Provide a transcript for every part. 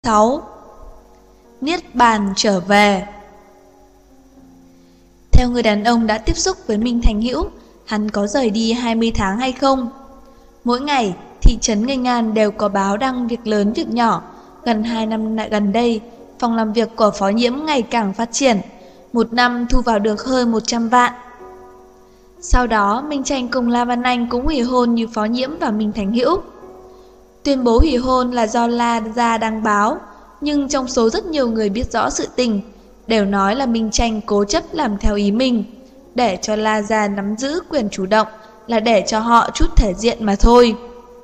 6. Niết bàn trở về. Theo người đàn ông đã tiếp xúc với Minh Thành Hữu, hắn có rời đi 20 tháng hay không? Mỗi ngày, thị trấn Nghênh An đều có báo đăng việc lớn việc nhỏ. Gần 2 năm gần đây, phòng làm việc của Phó Nhiễm ngày càng phát triển. Một năm thu vào được hơn 100 vạn. Sau đó, Minh Tranh cùng La Văn Anh cũng hủy hôn như Phó Nhiễm và Minh Thành Hữu. Tuyên bố hủy hôn là do La Gia đăng báo, nhưng trong số rất nhiều người biết rõ sự tình, đều nói là Minh Tranh cố chấp làm theo ý mình, để cho La Gia nắm giữ quyền chủ động, là để cho họ chút thể diện mà thôi.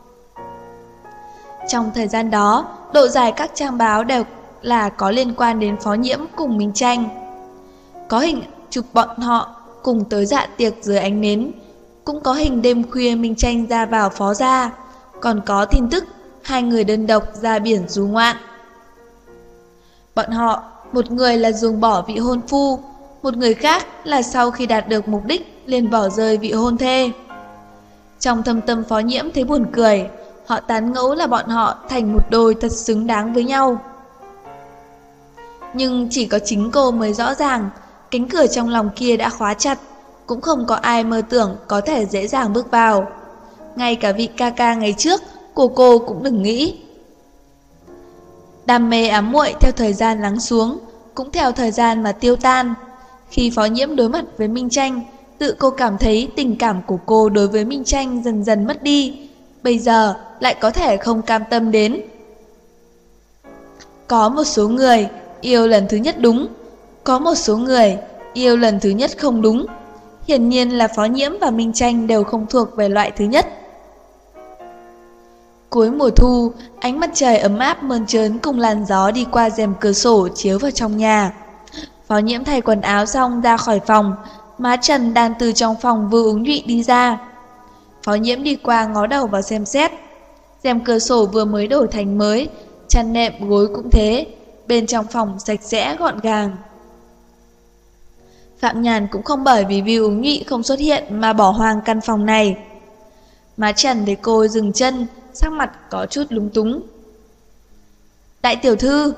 Trong thời gian đó, độ dài các trang báo đều là có liên quan đến Phó Nhiễm cùng Minh Tranh. Có hình chụp bọn họ cùng tới dạ tiệc dưới ánh nến, cũng có hình đêm khuya Minh Tranh ra vào Phó gia, còn có tin tức hai người đơn độc ra biển du ngoạn. Bọn họ, một người là ruồng bỏ vị hôn phu, một người khác là sau khi đạt được mục đích liền bỏ rơi vị hôn thê. Trong thâm tâm Phó Nhiễm thấy buồn cười, họ tán ngẫu là bọn họ thành một đôi thật xứng đáng với nhau. Nhưng chỉ có chính cô mới rõ ràng, cánh cửa trong lòng kia đã khóa chặt, cũng không có ai mơ tưởng có thể dễ dàng bước vào. Ngay cả vị ca ca ngày trước của cô cũng đừng nghĩ. Đam mê ám muội theo thời gian lắng xuống, cũng theo thời gian mà tiêu tan. Khi Phó Nhiễm đối mặt với Minh Tranh, tự cô cảm thấy tình cảm của cô đối với Minh Tranh dần dần mất đi. Bây giờ lại có thể không cam tâm đến. Có một số người yêu lần thứ nhất đúng, có một số người yêu lần thứ nhất không đúng. Hiển nhiên là Phó Nhiễm và Minh Tranh đều không thuộc về loại thứ nhất. Cuối mùa thu, ánh mặt trời ấm áp mơn trớn cùng làn gió đi qua rèm cửa sổ chiếu vào trong nhà. Phó Nhiễm thay quần áo xong ra khỏi phòng, má Trần đang từ trong phòng vừa uống nhụy đi ra. Phó Nhiễm đi qua ngó đầu vào xem xét. Rèm cửa sổ vừa mới đổi thành mới, chăn nệm gối cũng thế, bên trong phòng sạch sẽ gọn gàng. Phạm Nhàn cũng không bởi vì view uống nhụy không xuất hiện mà bỏ hoang căn phòng này. Má Trần thấy cô dừng chân, sắc mặt có chút lúng túng. Đại tiểu thư.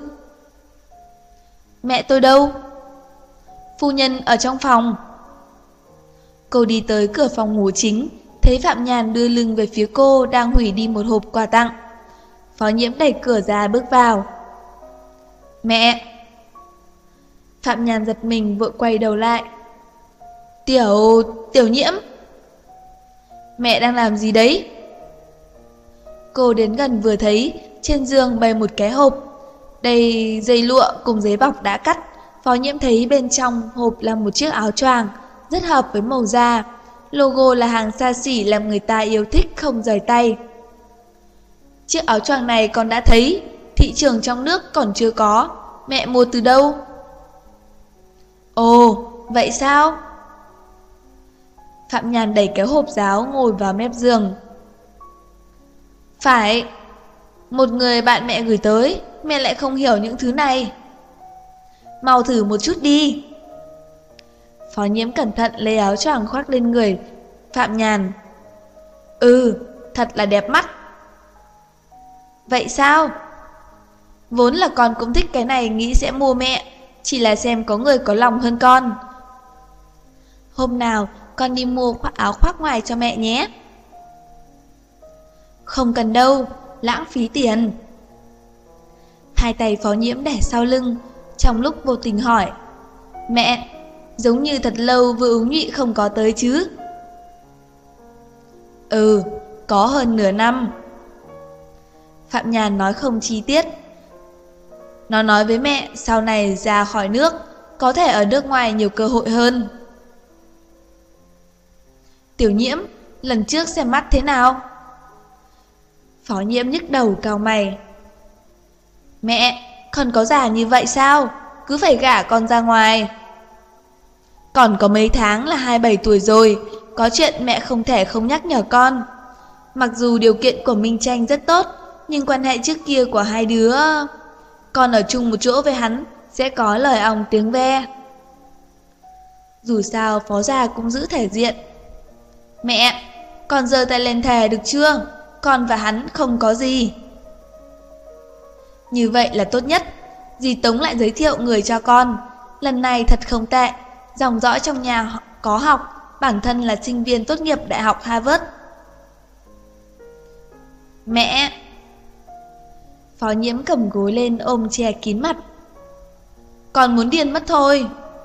Mẹ tôi đâu? Phu nhân ở trong phòng. Cô đi tới cửa phòng ngủ chính, thấy Phạm Nhàn đưa lưng về phía cô đang hủy đi một hộp quà tặng. Phó Nhiễm đẩy cửa ra bước vào. Mẹ! Phạm Nhàn giật mình vội quay đầu lại. Tiểu Nhiễm! Mẹ đang làm gì đấy? Cô đến gần vừa thấy, trên giường bày một cái hộp. Đây dây lụa cùng giấy bọc đã cắt. Phó Nhiễm thấy bên trong hộp là một chiếc áo choàng, rất hợp với màu da. Logo là hàng xa xỉ làm người ta yêu thích không rời tay. Chiếc áo choàng này con đã thấy, thị trường trong nước còn chưa có. Mẹ mua từ đâu? Ồ, vậy sao? Phạm Nhàn đẩy cái hộp giáo ngồi vào mép giường. Phải, một người bạn mẹ gửi tới, mẹ lại không hiểu những thứ này. Mau thử một chút đi. Phó Nhiễm cẩn thận lấy áo choàng khoác lên người Phạm Nhàn. Thật là đẹp mắt. Vậy sao? Vốn là con cũng thích cái này, nghĩ sẽ mua mẹ, chỉ là xem có người có lòng hơn con. Hôm nào con đi mua áo khoác ngoài cho mẹ nhé. Không cần đâu, lãng phí tiền. Hai tay Phó Nhiễm để sau lưng, trong lúc vô tình hỏi. Mẹ, giống như thật lâu vừa uống nhụy không có tới chứ? Có hơn nửa năm. Phạm Nhàn nói không chi tiết. Nó nói với mẹ sau này ra khỏi nước, có thể ở nước ngoài nhiều cơ hội hơn. Tiểu Nhiễm, lần trước xem mắt thế nào? Phó Nhiễm nhức đầu cau mày. Mẹ, con có già như vậy sao? Cứ phải gả con ra ngoài. Còn có mấy tháng là 27 tuổi rồi, có chuyện mẹ không thể không nhắc nhở con. Mặc dù điều kiện của Minh Tranh rất tốt, nhưng quan hệ trước kia của hai đứa... Con ở chung một chỗ với hắn sẽ có lời ong tiếng ve. Dù sao Phó gia cũng giữ thể diện. Mẹ, con giơ tay lên thề được chưa? Con và hắn không có gì. Như vậy là tốt nhất. Dì Tống lại giới thiệu người cho con. Lần này thật không tệ. Dòng dõi trong nhà có học, bản thân là sinh viên tốt nghiệp Đại học Harvard. Mẹ! Phó Nhiễm cầm gối lên ôm che kín mặt. Con muốn điên mất thôi.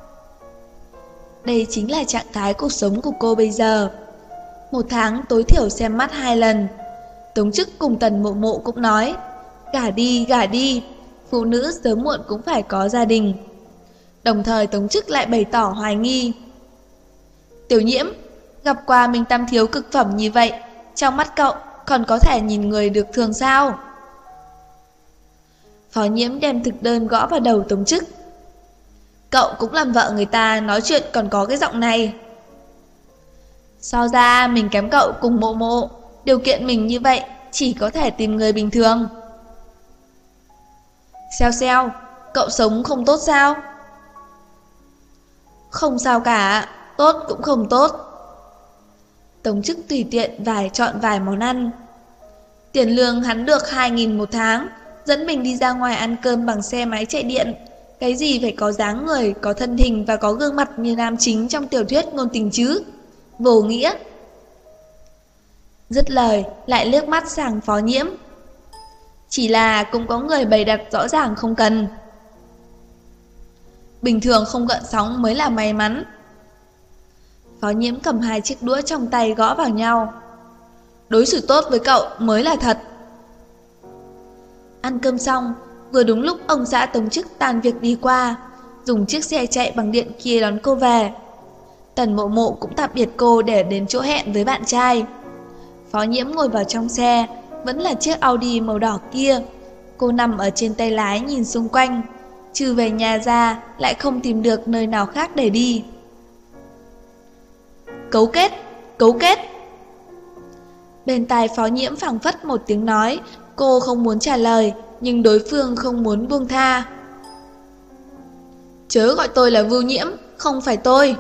Đây chính là trạng thái cuộc sống của cô bây giờ. Một tháng tối thiểu xem mắt 2 lần. Tống Chức cùng Tần Mộ Mộ cũng nói, gả đi, phụ nữ sớm muộn cũng phải có gia đình. Đồng thời Tống Chức lại bày tỏ hoài nghi. Tiểu Nhiễm, gặp qua Minh Tam thiếu cực phẩm như vậy, trong mắt cậu còn có thể nhìn người được thường sao? Phó Nhiễm đem thực đơn gõ vào đầu Tống Chức. Cậu cũng làm vợ người ta, nói chuyện còn có cái giọng này. So ra mình kém cậu cùng Mộ Mộ, điều kiện mình như vậy chỉ có thể tìm người bình thường. Xeo, cậu sống không tốt sao? Không sao cả, tốt cũng không tốt. Tống Chức tùy tiện chọn vài món ăn. Tiền lương hắn được 2.000 một tháng, dẫn mình đi ra ngoài ăn cơm bằng xe máy chạy điện. Cái gì phải có dáng người, có thân hình và có gương mặt như nam chính trong tiểu thuyết ngôn tình chứ? Vô nghĩa. Dứt lời, lại liếc mắt sang Phó Nhiễm. Chỉ là cũng có người bày đặt rõ ràng không cần. Bình thường không gợn sóng mới là may mắn. Phó Nhiễm cầm 2 chiếc đũa trong tay gõ vào nhau. Đối xử tốt với cậu mới là thật. Ăn cơm xong, vừa đúng lúc ông xã Tống Chức tan việc đi qua, dùng chiếc xe chạy bằng điện kia đón cô về. Tần Mộ Mộ cũng tạm biệt cô để đến chỗ hẹn với bạn trai. Phó Nhiễm ngồi vào trong xe, vẫn là chiếc Audi màu đỏ kia. Cô nằm ở trên tay lái nhìn xung quanh, trừ về nhà ra lại không tìm được nơi nào khác để đi. Cấu kết. Bên tai Phó Nhiễm phảng phất một tiếng nói, cô không muốn trả lời, nhưng đối phương không muốn buông tha. Chớ gọi tôi là Vưu Nhiễm, không phải tôi.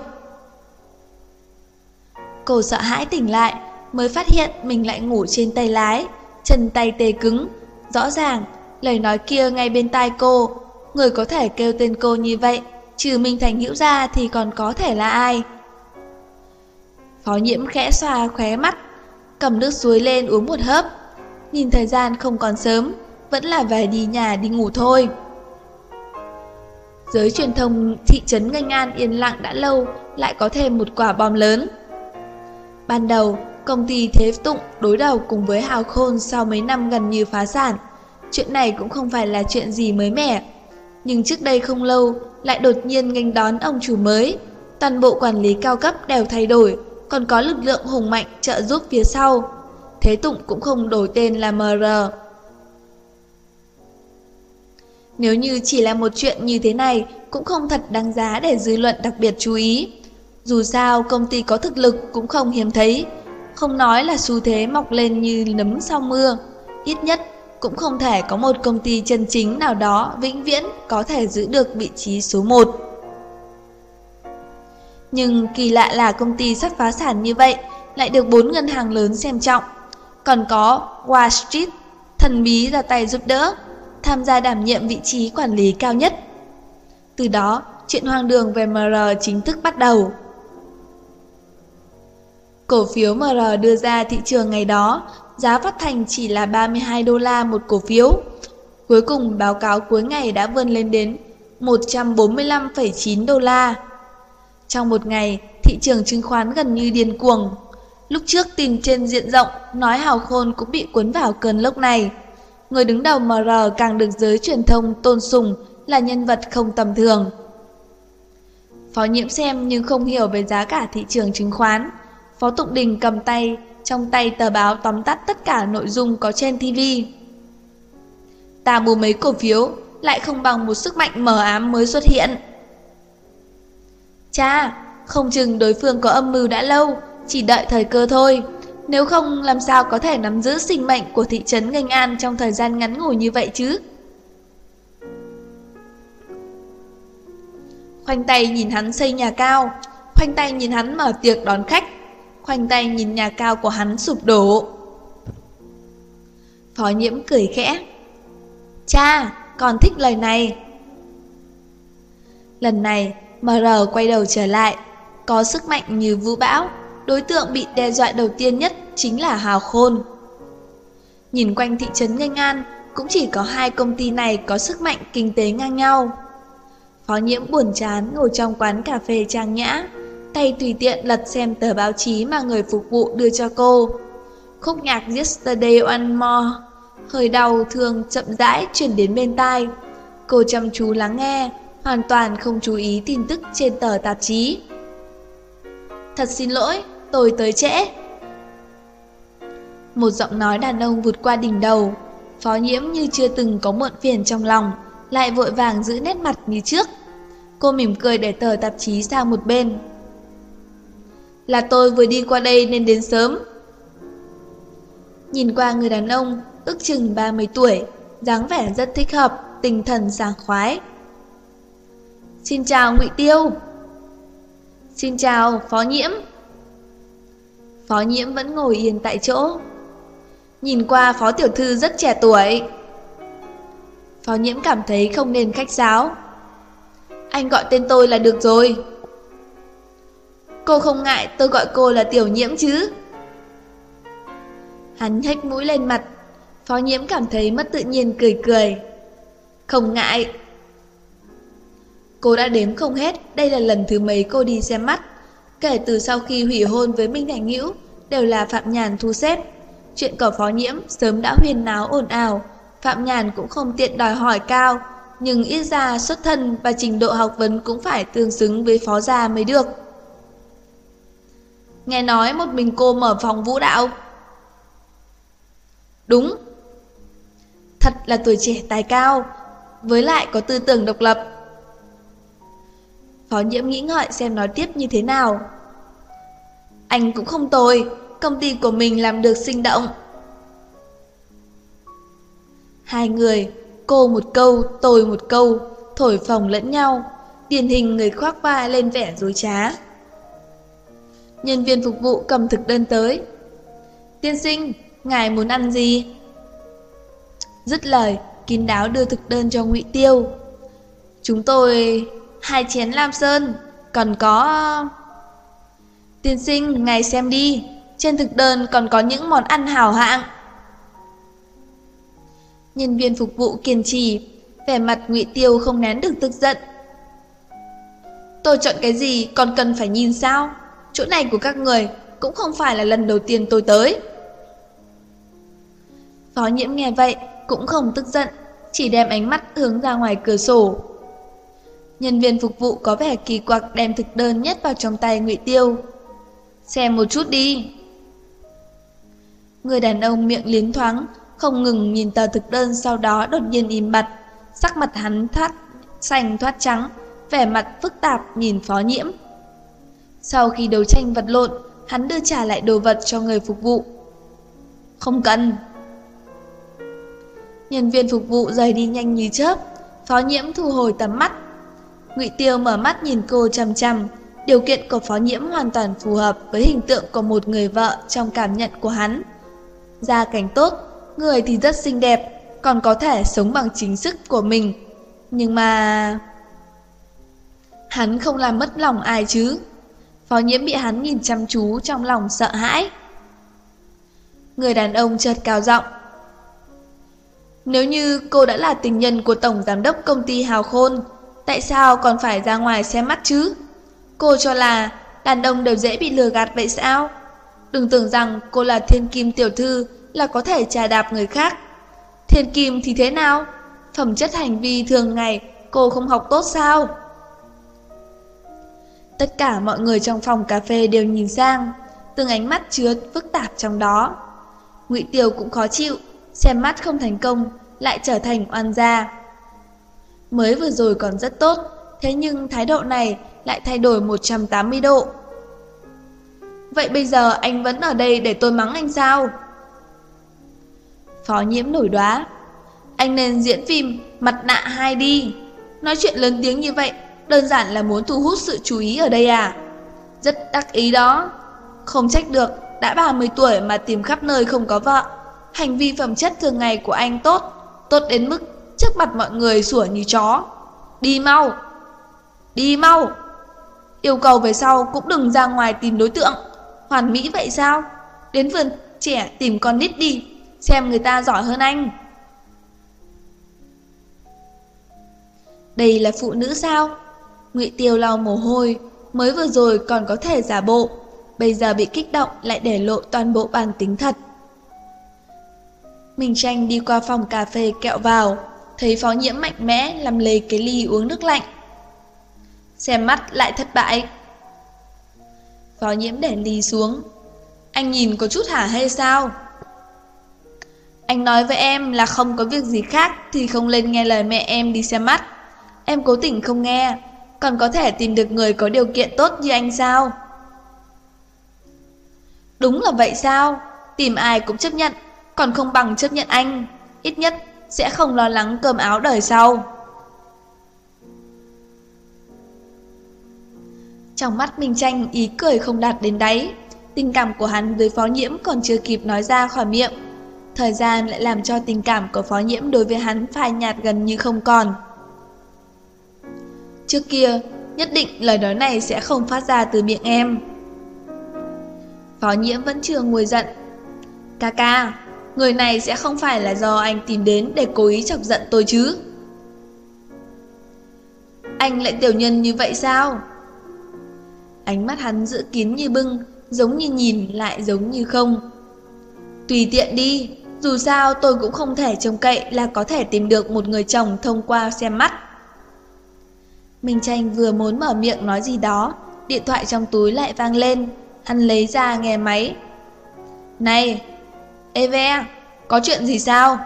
Cô sợ hãi tỉnh lại, mới phát hiện mình lại ngủ trên tay lái, chân tay tê cứng. Rõ ràng, lời nói kia ngay bên tai cô, người có thể kêu tên cô như vậy, trừ Minh Thành Hữu ra thì còn có thể là ai? Phó Nhiễm khẽ xoa khóe mắt, cầm nước suối lên uống một hớp. Nhìn thời gian không còn sớm, vẫn là về đi nhà đi ngủ thôi. Giới truyền thông thị trấn Nghênh An yên lặng đã lâu, lại có thêm một quả bom lớn. Ban đầu, công ty Thế Tụng đối đầu cùng với Hào Khôn sau mấy năm gần như phá sản. Chuyện này cũng không phải là chuyện gì mới mẻ. Nhưng trước đây không lâu, lại đột nhiên nghênh đón ông chủ mới. Toàn bộ quản lý cao cấp đều thay đổi, còn có lực lượng hùng mạnh trợ giúp phía sau. Thế Tụng cũng không đổi tên là MR. Nếu như chỉ là một chuyện như thế này, cũng không thật đáng giá để dư luận đặc biệt chú ý. Dù sao công ty có thực lực cũng không hiếm thấy, không nói là xu thế mọc lên như nấm sau mưa, ít nhất cũng không thể có một công ty chân chính nào đó vĩnh viễn có thể giữ được vị trí số 1. Nhưng kỳ lạ là công ty sắp phá sản như vậy lại được 4 ngân hàng lớn xem trọng, còn có Wall Street thần bí ra tay giúp đỡ, tham gia đảm nhiệm vị trí quản lý cao nhất. Từ đó, chuyện hoang đường về MR chính thức bắt đầu. Cổ phiếu MR đưa ra thị trường ngày đó, giá phát hành chỉ là 32 đô la một cổ phiếu. Cuối cùng báo cáo cuối ngày đã vươn lên đến 145,9 đô la. Trong một ngày, thị trường chứng khoán gần như điên cuồng. Lúc trước tin trên diện rộng nói Hào Khôn cũng bị cuốn vào cơn lốc này. Người đứng đầu MR càng được giới truyền thông tôn sùng là nhân vật không tầm thường. Phó Nhiễm xem nhưng không hiểu về giá cả thị trường chứng khoán. Phó Tụng Đình cầm trong tay tờ báo tóm tắt tất cả nội dung có trên TV. Ta mua mấy cổ phiếu lại không bằng một sức mạnh mờ ám mới xuất hiện. Cha, không chừng đối phương có âm mưu đã lâu, chỉ đợi thời cơ thôi. Nếu không làm sao có thể nắm giữ sinh mệnh của thị trấn Nghênh An trong thời gian ngắn ngủi như vậy chứ? Khoanh tay nhìn hắn xây nhà cao, khoanh tay nhìn hắn mở tiệc đón khách, khoanh tay nhìn nhà cao của hắn sụp đổ. Phó Nhiễm cười khẽ. Cha, con thích lời này. Lần này, MR quay đầu trở lại, có sức mạnh như vũ bão. Đối tượng bị đe dọa đầu tiên nhất chính là Hào Khôn. Nhìn quanh thị trấn Nghênh An, cũng chỉ có 2 công ty này có sức mạnh kinh tế ngang nhau. Phó Nhiễm buồn chán ngồi trong quán cà phê trang nhã, tay tùy tiện lật xem tờ báo chí mà người phục vụ đưa cho cô. Khúc nhạc Yesterday One More, hơi đau thương chậm rãi truyền đến bên tai. Cô chăm chú lắng nghe, hoàn toàn không chú ý tin tức trên tờ tạp chí. Thật xin lỗi, tôi tới trễ. Một giọng nói đàn ông vụt qua đỉnh đầu. Phó Nhiễm như chưa từng có muộn phiền trong lòng, lại vội vàng giữ nét mặt như trước. Cô mỉm cười để tờ tạp chí sang một bên. Là tôi vừa đi qua đây nên đến sớm. Nhìn qua người đàn ông, ước chừng 30 tuổi, dáng vẻ rất thích hợp, tinh thần sảng khoái. Xin chào Ngụy Tiêu. Xin chào Phó Nhiễm. Phó Nhiễm vẫn ngồi yên tại chỗ. Nhìn qua Phó tiểu thư rất trẻ tuổi. Phó Nhiễm cảm thấy không nên khách sáo. Anh gọi tên tôi là được rồi. Cô không ngại tôi gọi cô là Tiểu Nhiễm chứ? Hắn hếch mũi lên mặt. Phó Nhiễm cảm thấy mất tự nhiên cười cười. Không ngại. Cô đã đếm không hết, đây là lần thứ mấy cô đi xem mắt. Kể từ sau khi hủy hôn với Minh Thành Hữu, đều là Phạm Nhàn thu xếp. Chuyện của Phó Nhiễm sớm đã huyên náo ồn ào. Phạm Nhàn cũng không tiện đòi hỏi cao, nhưng ít ra xuất thân và trình độ học vấn cũng phải tương xứng với Phó gia mới được. Nghe nói một mình cô mở phòng vũ đạo. Đúng. Thật là tuổi trẻ tài cao, với lại có tư tưởng độc lập. Phó Nhiễm nghĩ ngợi xem nói tiếp như thế nào. Anh cũng không tồi, công ty của mình làm được sinh động. Hai người, cô một câu, tôi một câu, thổi phồng lẫn nhau, điển hình người khoác vai lên vẻ dối trá. Nhân viên phục vụ cầm thực đơn tới. Tiên sinh, ngài muốn ăn gì? Dứt lời, kín đáo đưa thực đơn cho Ngụy Tiêu. Chúng tôi 2 chén lam sơn, còn có... Tiên sinh, ngài xem đi, trên thực đơn còn có những món ăn hảo hạng. Nhân viên phục vụ kiên trì, vẻ mặt Ngụy Tiêu không nén được tức giận. Tôi chọn cái gì còn cần phải nhìn sao? Chỗ này của các người cũng không phải là lần đầu tiên tôi tới. Phó Nhiễm nghe vậy cũng không tức giận, chỉ đem ánh mắt hướng ra ngoài cửa sổ. Nhân viên phục vụ có vẻ kỳ quặc đem thực đơn nhét vào trong tay Ngụy Tiêu. Xem một chút đi. Người đàn ông miệng liến thoáng, không ngừng nhìn tờ thực đơn, sau đó đột nhiên im bặt. Sắc mặt hắn thoát xanh thoát trắng, vẻ mặt phức tạp nhìn Phó Nhiễm. Sau khi đấu tranh vật lộn, hắn đưa trả lại đồ vật cho người phục vụ. Không cần. Nhân viên phục vụ rời đi nhanh như chớp. Phó Nhiễm thu hồi tầm mắt. Ngụy Tiêu mở mắt nhìn cô chằm chằm. Điều kiện của Phó Nhiễm hoàn toàn phù hợp với hình tượng của một người vợ trong cảm nhận của hắn. Gia cảnh tốt, người thì rất xinh đẹp, còn có thể sống bằng chính sức của mình. Nhưng mà... hắn không làm mất lòng ai chứ? Phó Nhiễm bị hắn nhìn chăm chú trong lòng sợ hãi. Người đàn ông chợt cao giọng. Nếu như cô đã là tình nhân của tổng giám đốc công ty Hào Khôn, tại sao còn phải ra ngoài xem mắt chứ? Cô cho là đàn ông đều dễ bị lừa gạt vậy sao? Đừng tưởng rằng cô là thiên kim tiểu thư là có thể chà đạp người khác. Thiên kim thì thế nào? Phẩm chất hành vi thường ngày cô không học tốt sao? Tất cả mọi người trong phòng cà phê đều nhìn sang, từng ánh mắt chứa phức tạp trong đó. Ngụy Tiêu cũng khó chịu, xem mắt không thành công lại trở thành oan gia. Mới vừa rồi còn rất tốt, thế nhưng thái độ này lại thay đổi 180 độ. Vậy bây giờ anh vẫn ở đây để tôi mắng anh sao? Phó Nhiễm nổi đoá. Anh nên diễn phim Mặt nạ 2 đi. Nói chuyện lớn tiếng như vậy đơn giản là muốn thu hút sự chú ý ở đây à? Rất đắc ý đó. Không trách được, đã 30 tuổi mà tìm khắp nơi không có vợ. Hành vi phẩm chất thường ngày của anh tốt, tốt đến mức chớp trước mặt mọi người sủa như chó. Đi mau! Đi mau! Yêu cầu về sau cũng đừng ra ngoài tìm đối tượng. Hoàn mỹ vậy sao? Đến vườn trẻ tìm con nít đi, xem người ta giỏi hơn anh. Đây là phụ nữ sao? Ngụy Tiêu lau mồ hôi, mới vừa rồi còn có thể giả bộ, bây giờ bị kích động lại để lộ toàn bộ bản tính thật. Minh Tranh đi qua phòng cà phê kẹo vào, thấy Phó Nhiễm mạnh mẽ làm lấy cái ly uống nước lạnh. Xem mắt lại thất bại. Phó Nhiễm để ly xuống. Anh nhìn có chút hả hê sao? Anh nói với em là không có việc gì khác thì không lên nghe lời mẹ em đi xem mắt. Em cố tình không nghe, còn có thể tìm được người có điều kiện tốt như anh sao? Đúng là vậy sao? Tìm ai cũng chấp nhận, còn không bằng chấp nhận anh. Ít nhất sẽ không lo lắng cơm áo đời sau. Trong mắt Minh Tranh ý cười không đạt đến đáy. Tình cảm của hắn với Phó Nhiễm còn chưa kịp nói ra khỏi miệng, thời gian lại làm cho tình cảm của Phó Nhiễm đối với hắn phai nhạt gần như không còn. Trước kia, nhất định lời nói này sẽ không phát ra từ miệng em. Phó Nhiễm vẫn chưa nguôi giận. Ca, người này sẽ không phải là do anh tìm đến để cố ý chọc giận tôi chứ? Anh lại tiểu nhân như vậy sao? Ánh mắt hắn giữ kín như bưng, giống như nhìn lại giống như không. Tùy tiện đi, dù sao tôi cũng không thể trông cậy là có thể tìm được một người chồng thông qua xem mắt. Minh Tranh vừa muốn mở miệng nói gì đó, điện thoại trong túi lại vang lên. Hắn lấy ra nghe máy. Này, Eve, có chuyện gì sao?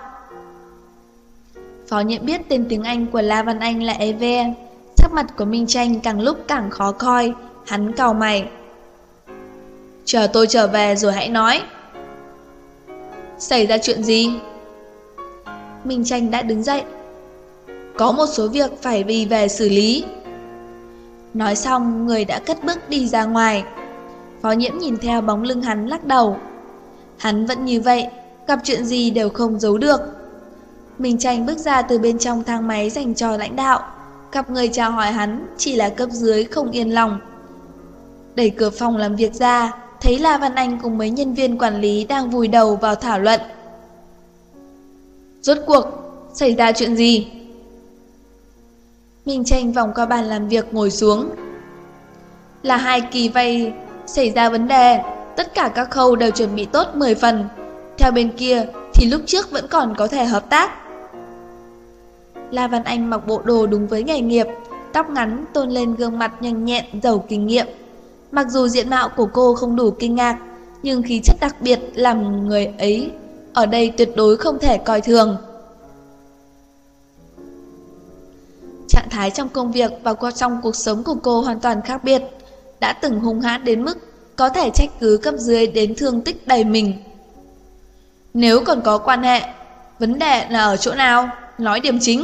Phó Nhiễm biết tên tiếng Anh của La Văn Anh là Eve. Sắc mặt của Minh Tranh càng lúc càng khó coi. Hắn cau mày. Chờ tôi trở về rồi hãy nói. Xảy ra chuyện gì? Minh Tranh đã đứng dậy. Có một số việc phải đi về xử lý. Nói xong người đã cất bước đi ra ngoài. Phó Nhiễm nhìn theo bóng lưng hắn lắc đầu. Hắn vẫn như vậy, gặp chuyện gì đều không giấu được. Minh Tranh bước ra từ bên trong thang máy dành cho lãnh đạo. Gặp người chào hỏi hắn chỉ là cấp dưới không yên lòng. Đẩy cửa phòng làm việc ra, thấy La Văn Anh cùng mấy nhân viên quản lý đang vùi đầu vào thảo luận. Rốt cuộc, xảy ra chuyện gì? Minh Tranh vòng qua bàn làm việc ngồi xuống. Là 2 kỳ vay xảy ra vấn đề, tất cả các khâu đều chuẩn bị tốt 10 phần. Theo bên kia thì lúc trước vẫn còn có thể hợp tác. La Văn Anh mặc bộ đồ đúng với nghề nghiệp, tóc ngắn tôn lên gương mặt nhanh nhẹn giàu kinh nghiệm. Mặc dù diện mạo của cô không đủ kinh ngạc, nhưng khí chất đặc biệt làm người ấy ở đây tuyệt đối không thể coi thường. Trạng thái trong công việc và trong cuộc sống của cô hoàn toàn khác biệt. Đã từng hung hãn đến mức có thể trách cứ cấp dưới đến thương tích đầy mình. Nếu còn có quan hệ, vấn đề là ở chỗ nào? Nói điểm chính.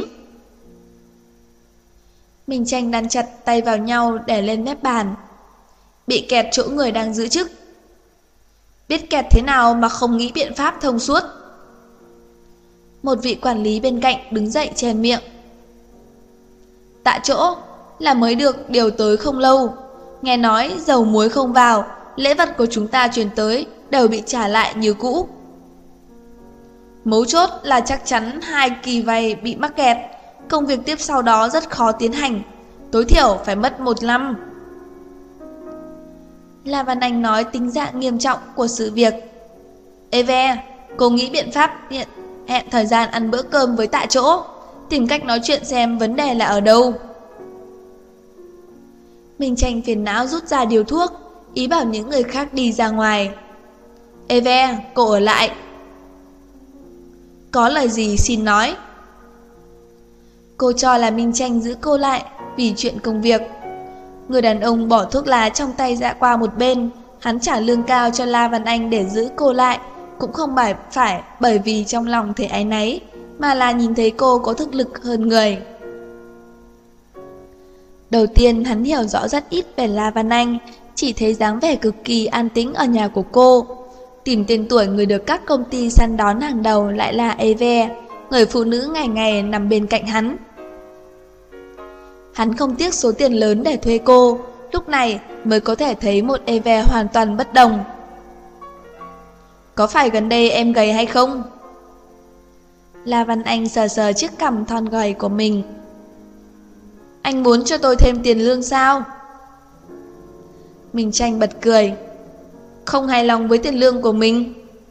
Minh Tranh đan chặt tay vào nhau để lên mép bàn. Bị kẹt chỗ người đang giữ chức. Biết kẹt thế nào mà không nghĩ biện pháp thông suốt. Một vị quản lý bên cạnh đứng dậy chèn miệng. Tại chỗ là mới được điều tới không lâu. Nghe nói dầu muối không vào, lễ vật của chúng ta truyền tới đều bị trả lại như cũ. Mấu chốt là chắc chắn 2 kỳ vay bị mắc kẹt. Công việc tiếp sau đó rất khó tiến hành, tối thiểu phải mất 1 năm. La Văn Anh nói tính dạng nghiêm trọng của sự việc. Eve, cô nghĩ biện pháp hẹn thời gian ăn bữa cơm với tại chỗ, tìm cách nói chuyện xem vấn đề là ở đâu. Minh Tranh phiền não rút ra điều thuốc, ý bảo những người khác đi ra ngoài. Eve, cô ở lại. Có lời gì xin nói. Cô cho là Minh Tranh giữ cô lại vì chuyện công việc. Người đàn ông bỏ thuốc lá trong tay ra qua một bên. Hắn trả lương cao cho La Văn Anh để giữ cô lại, cũng không phải bởi vì trong lòng thấy áy náy, mà là nhìn thấy cô có thực lực hơn người. Đầu tiên hắn hiểu rõ rất ít về La Văn Anh, chỉ thấy dáng vẻ cực kỳ an tĩnh ở nhà của cô. Tìm tên tuổi người được các công ty săn đón hàng đầu lại là Eve, người phụ nữ ngày ngày nằm bên cạnh hắn. Hắn không tiếc số tiền lớn để thuê cô, lúc này mới có thể thấy một Eve hoàn toàn bất đồng. Có phải gần đây em gầy hay không? La Văn Anh sờ sờ chiếc cằm thon gầy của mình. Anh muốn cho tôi thêm tiền lương sao? Minh Tranh bật cười. Không hài lòng với tiền lương của mình?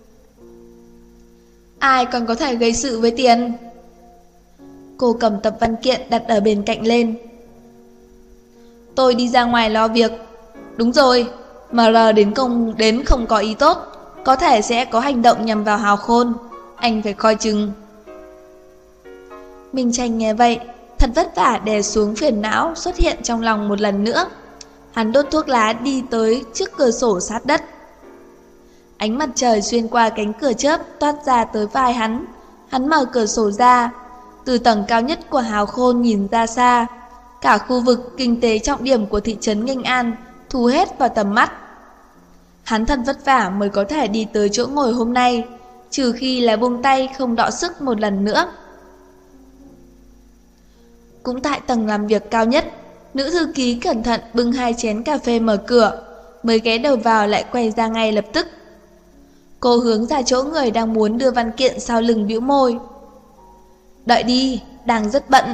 Ai còn có thể gây sự với tiền? Cô cầm tập văn kiện đặt ở bên cạnh lên. Tôi đi ra ngoài lo việc. Đúng rồi, MR đến không có ý tốt, có thể sẽ có hành động nhằm vào Hào Khôn. Anh phải coi chừng. Minh Tranh nghe vậy, thật vất vả đè xuống phiền não xuất hiện trong lòng một lần nữa. Hắn đốt thuốc lá đi tới trước cửa sổ sát đất. Ánh mặt trời xuyên qua cánh cửa chớp toát ra tới vai hắn. Hắn mở cửa sổ ra. Từ tầng cao nhất của Hào Khôn nhìn ra xa, cả khu vực kinh tế trọng điểm của thị trấn Nghênh An thu hết vào tầm mắt. Hắn thật vất vả mới có thể đi tới chỗ ngồi hôm nay, trừ khi là buông tay không đọ sức một lần nữa. Cũng tại tầng làm việc cao nhất, nữ thư ký cẩn thận bưng 2 chén cà phê mở cửa, mới ghé đầu vào lại quay ra ngay lập tức. Cô hướng ra chỗ người đang muốn đưa văn kiện sau lưng bĩu môi. Đợi đi, đang rất bận.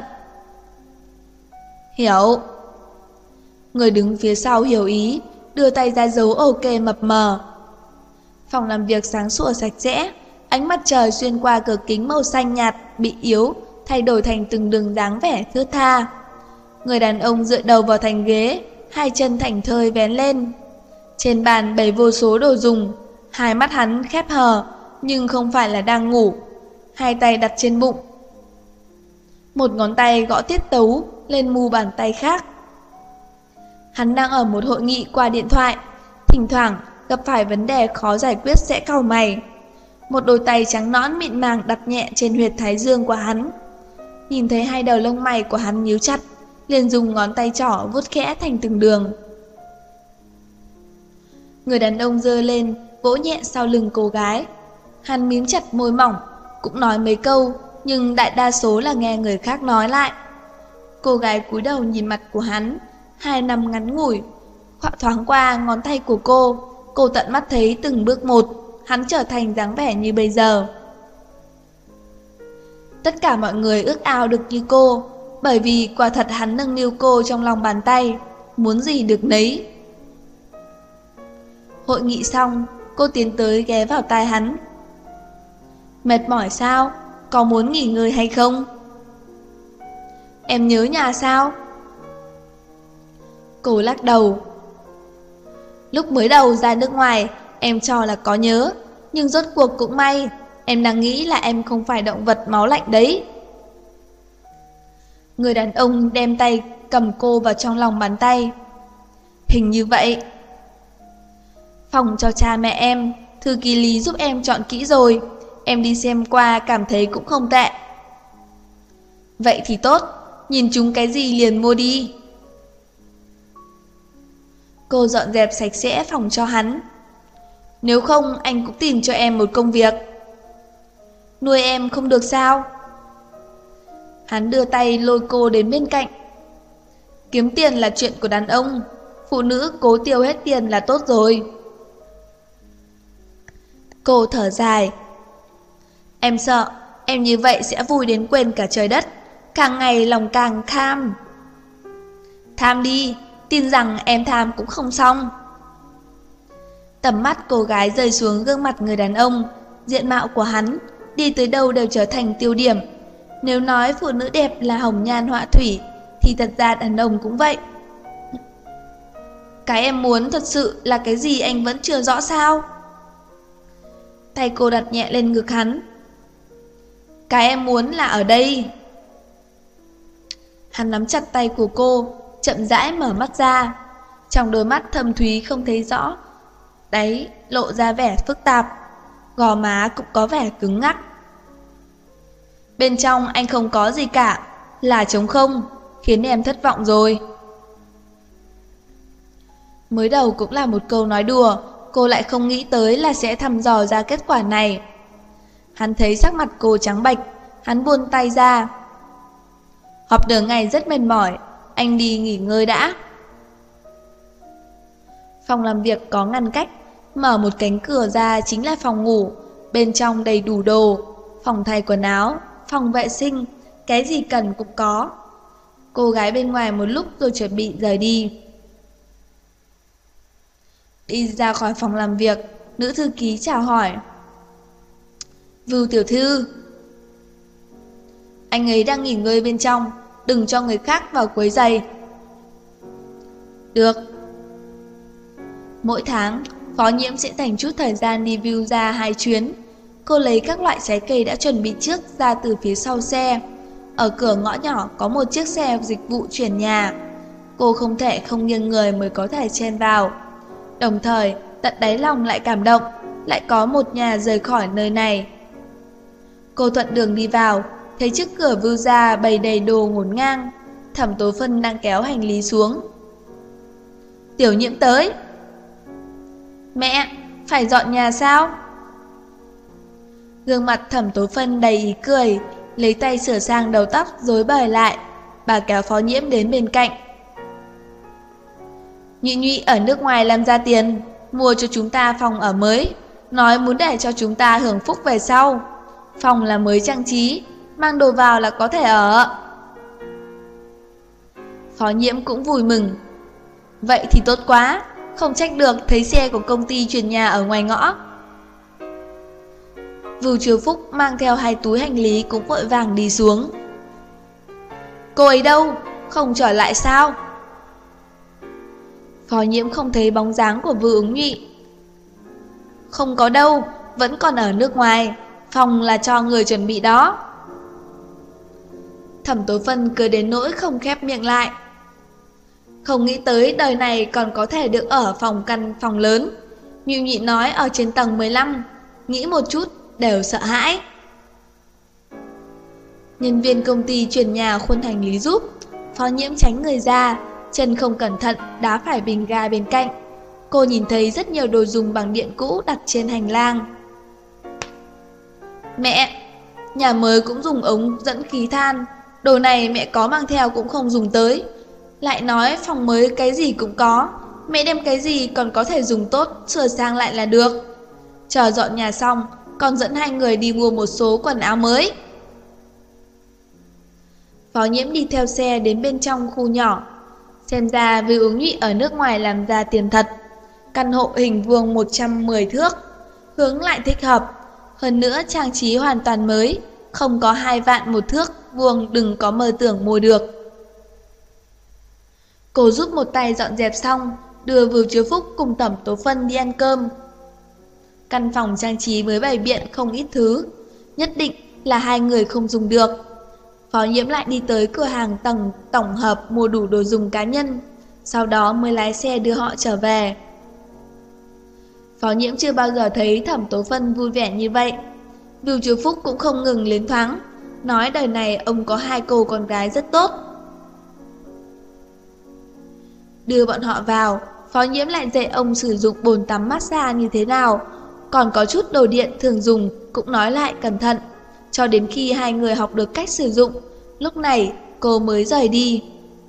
Hiểu. Người đứng phía sau hiểu ý, đưa tay ra dấu OK mập mờ. Phòng làm việc sáng sủa sạch sẽ, ánh mặt trời xuyên qua cửa kính màu xanh nhạt bị yếu, thay đổi thành từng đường dáng vẻ thướt tha. Người đàn ông dựa đầu vào thành ghế, 2 chân thảnh thơi vén lên. Trên bàn bày vô số đồ dùng, 2 mắt hắn khép hờ, nhưng không phải là đang ngủ. 2 tay đặt trên bụng. Một ngón tay gõ tiết tấu lên mu bàn tay khác. Hắn đang ở một hội nghị qua điện thoại, thỉnh thoảng gặp phải vấn đề khó giải quyết sẽ cau mày. Một đôi tay trắng nõn mịn màng đặt nhẹ trên huyệt thái dương của hắn. Nhìn thấy 2 đầu lông mày của hắn nhíu chặt, liền dùng ngón tay trỏ vuốt khẽ thành từng đường. Người đàn ông giơ lên, vỗ nhẹ sau lưng cô gái. Hắn mím chặt môi mỏng, cũng nói mấy câu, nhưng đại đa số là nghe người khác nói lại. Cô gái cúi đầu nhìn mặt của hắn, 2 năm ngắn ngủi. Thoáng qua ngón tay của cô tận mắt thấy từng bước một, hắn trở thành dáng vẻ như bây giờ. Tất cả mọi người ước ao được như cô, bởi vì quả thật hắn nâng niu cô trong lòng bàn tay, muốn gì được nấy. Hội nghị xong, cô tiến tới ghé vào tai hắn. Mệt mỏi sao? Có muốn nghỉ ngơi hay không? Em nhớ nhà sao? Cô lắc đầu. Lúc mới đầu ra nước ngoài, em cho là có nhớ, nhưng rốt cuộc cũng may, em đang nghĩ là em không phải động vật máu lạnh đấy. Người đàn ông đem tay cầm cô vào trong lòng bàn tay. Hình như vậy. Phòng cho cha mẹ em, thư ký Lý giúp em chọn kỹ rồi, em đi xem qua cảm thấy cũng không tệ. Vậy thì tốt, nhìn chúng cái gì liền mua đi. Cô dọn dẹp sạch sẽ phòng cho hắn. Nếu không anh cũng tìm cho em một công việc. Nuôi em không được sao? Hắn đưa tay lôi cô đến bên cạnh. Kiếm tiền là chuyện của đàn ông, phụ nữ cố tiêu hết tiền là tốt rồi. Cô thở dài. Em sợ, em như vậy sẽ vui đến quên cả trời đất, càng ngày lòng càng tham. Tham đi, tin rằng em tham cũng không xong. Tầm mắt cô gái rơi xuống gương mặt người đàn ông, diện mạo của hắn, đi tới đâu đều trở thành tiêu điểm. Nếu nói phụ nữ đẹp là hồng nhan họa thủy, thì thật ra đàn ông cũng vậy. Cái em muốn thật sự là cái gì anh vẫn chưa rõ sao? Tay cô đặt nhẹ lên ngực hắn. Cái em muốn là ở đây. Hắn nắm chặt tay của cô, chậm rãi mở mắt ra. Trong đôi mắt thâm thúy không thấy rõ, đáy lộ ra vẻ phức tạp, gò má cũng có vẻ cứng ngắc. Bên trong anh không có gì cả, là trống không, khiến em thất vọng rồi. Mới đầu cũng là một câu nói đùa, cô lại không nghĩ tới là sẽ thăm dò ra kết quả này. Hắn thấy sắc mặt cô trắng bệch, hắn buông tay ra. Họp nửa ngày rất mệt mỏi, anh đi nghỉ ngơi đã. Phòng làm việc có ngăn cách, mở một cánh cửa ra chính là phòng ngủ, bên trong đầy đủ đồ, phòng thay quần áo, phòng vệ sinh, cái gì cần cũng có. Cô gái bên ngoài một lúc rồi chuẩn bị rời đi. Đi ra khỏi phòng làm việc, nữ thư ký chào hỏi. Vưu tiểu thư. Anh ấy đang nghỉ ngơi bên trong, đừng cho người khác vào quấy rầy. Được. Mỗi tháng, Phó Nhiễm sẽ dành chút thời gian đi Vưu ra 2 chuyến. Cô lấy các loại trái cây đã chuẩn bị trước ra từ phía sau xe. Ở cửa ngõ nhỏ có một chiếc xe dịch vụ chuyển nhà. Cô không thể không nghiêng người mới có thể chen vào. Đồng thời, tận đáy lòng lại cảm động, lại có một nhà rời khỏi nơi này. Cô thuận đường đi vào, thấy trước cửa Vưu ra bày đầy đồ ngổn ngang. Thẩm Tố Phân đang kéo hành lý xuống. Tiểu Nhiễm tới. Mẹ, phải dọn nhà sao? Gương mặt Thẩm Tố Phân đầy ý cười, lấy tay sửa sang đầu tóc rối bời lại. Bà kéo Phó Nhiễm đến bên cạnh. Nhụy Nhụy ở nước ngoài làm ra tiền, mua cho chúng ta phòng ở mới, nói muốn để cho chúng ta hưởng phúc về sau. Phòng là mới trang trí, mang đồ vào là có thể ở. Phó Nhiễm cũng vui mừng. Vậy thì tốt quá, không trách được thấy xe của công ty chuyển nhà ở ngoài ngõ. Vưu Chiêu Phúc mang theo 2 túi hành lý cũng vội vàng đi xuống. Cô ấy đâu? Không trở lại sao? Phó Nhiễm không thấy bóng dáng của Vưu Ứng Nhụy. Không có đâu, vẫn còn ở nước ngoài, phòng là cho người chuẩn bị đó. Thẩm Tố Phân cười đến nỗi không khép miệng lại. Không nghĩ tới đời này còn có thể được ở căn phòng lớn. Nhụy Nhụy nói ở trên tầng 15, nghĩ một chút đều sợ hãi. Nhân viên công ty chuyển nhà khuôn hành lý giúp. Phó Nhiễm tránh người ra, chân không cẩn thận đá phải bình ga bên cạnh. Cô nhìn thấy rất nhiều đồ dùng bằng điện cũ đặt trên hành lang. Mẹ, nhà mới cũng dùng ống dẫn khí than, đồ này mẹ có mang theo cũng không dùng tới. Lại nói phòng mới cái gì cũng có, mẹ đem cái gì còn có thể dùng tốt, sửa sang lại là được. Chờ dọn nhà xong, con dẫn 2 người đi mua một số quần áo mới. Phó Nhiễm đi theo xe đến bên trong khu nhỏ. Xem ra Vưu Ứng Nhụy ở nước ngoài làm ra tiền thật. Căn hộ hình vuông 110 thước, hướng lại thích hợp. Hơn nữa trang trí hoàn toàn mới, không có 2 vạn một thước vuông đừng có mơ tưởng mua được. Cô giúp một tay dọn dẹp xong, đưa Vưu Chiêu Phúc cùng Thẩm Tố Phân đi ăn cơm. Căn phòng trang trí mới bày biện không ít thứ, nhất định là 2 người không dùng được. Phó Nhiễm lại đi tới cửa hàng tổng hợp mua đủ đồ dùng cá nhân, sau đó mới lái xe đưa họ trở về. Phó Nhiễm chưa bao giờ thấy Thẩm Tố Phân vui vẻ như vậy. Vưu Chiêu Phúc cũng không ngừng liến thoáng, nói đời này ông có 2 cô con gái rất tốt. Đưa bọn họ vào, Phó Nhiễm lại dạy ông sử dụng bồn tắm massage như thế nào, còn có chút đồ điện thường dùng cũng nói lại cẩn thận, cho đến khi 2 người học được cách sử dụng, lúc này cô mới rời đi.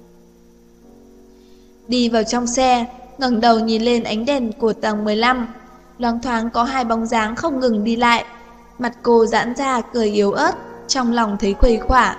Đi vào trong xe, ngẩng đầu nhìn lên ánh đèn của tầng 15, loáng thoáng có 2 bóng dáng không ngừng đi lại. Mặt cô giãn ra cười yếu ớt, trong lòng thấy khuây khỏa.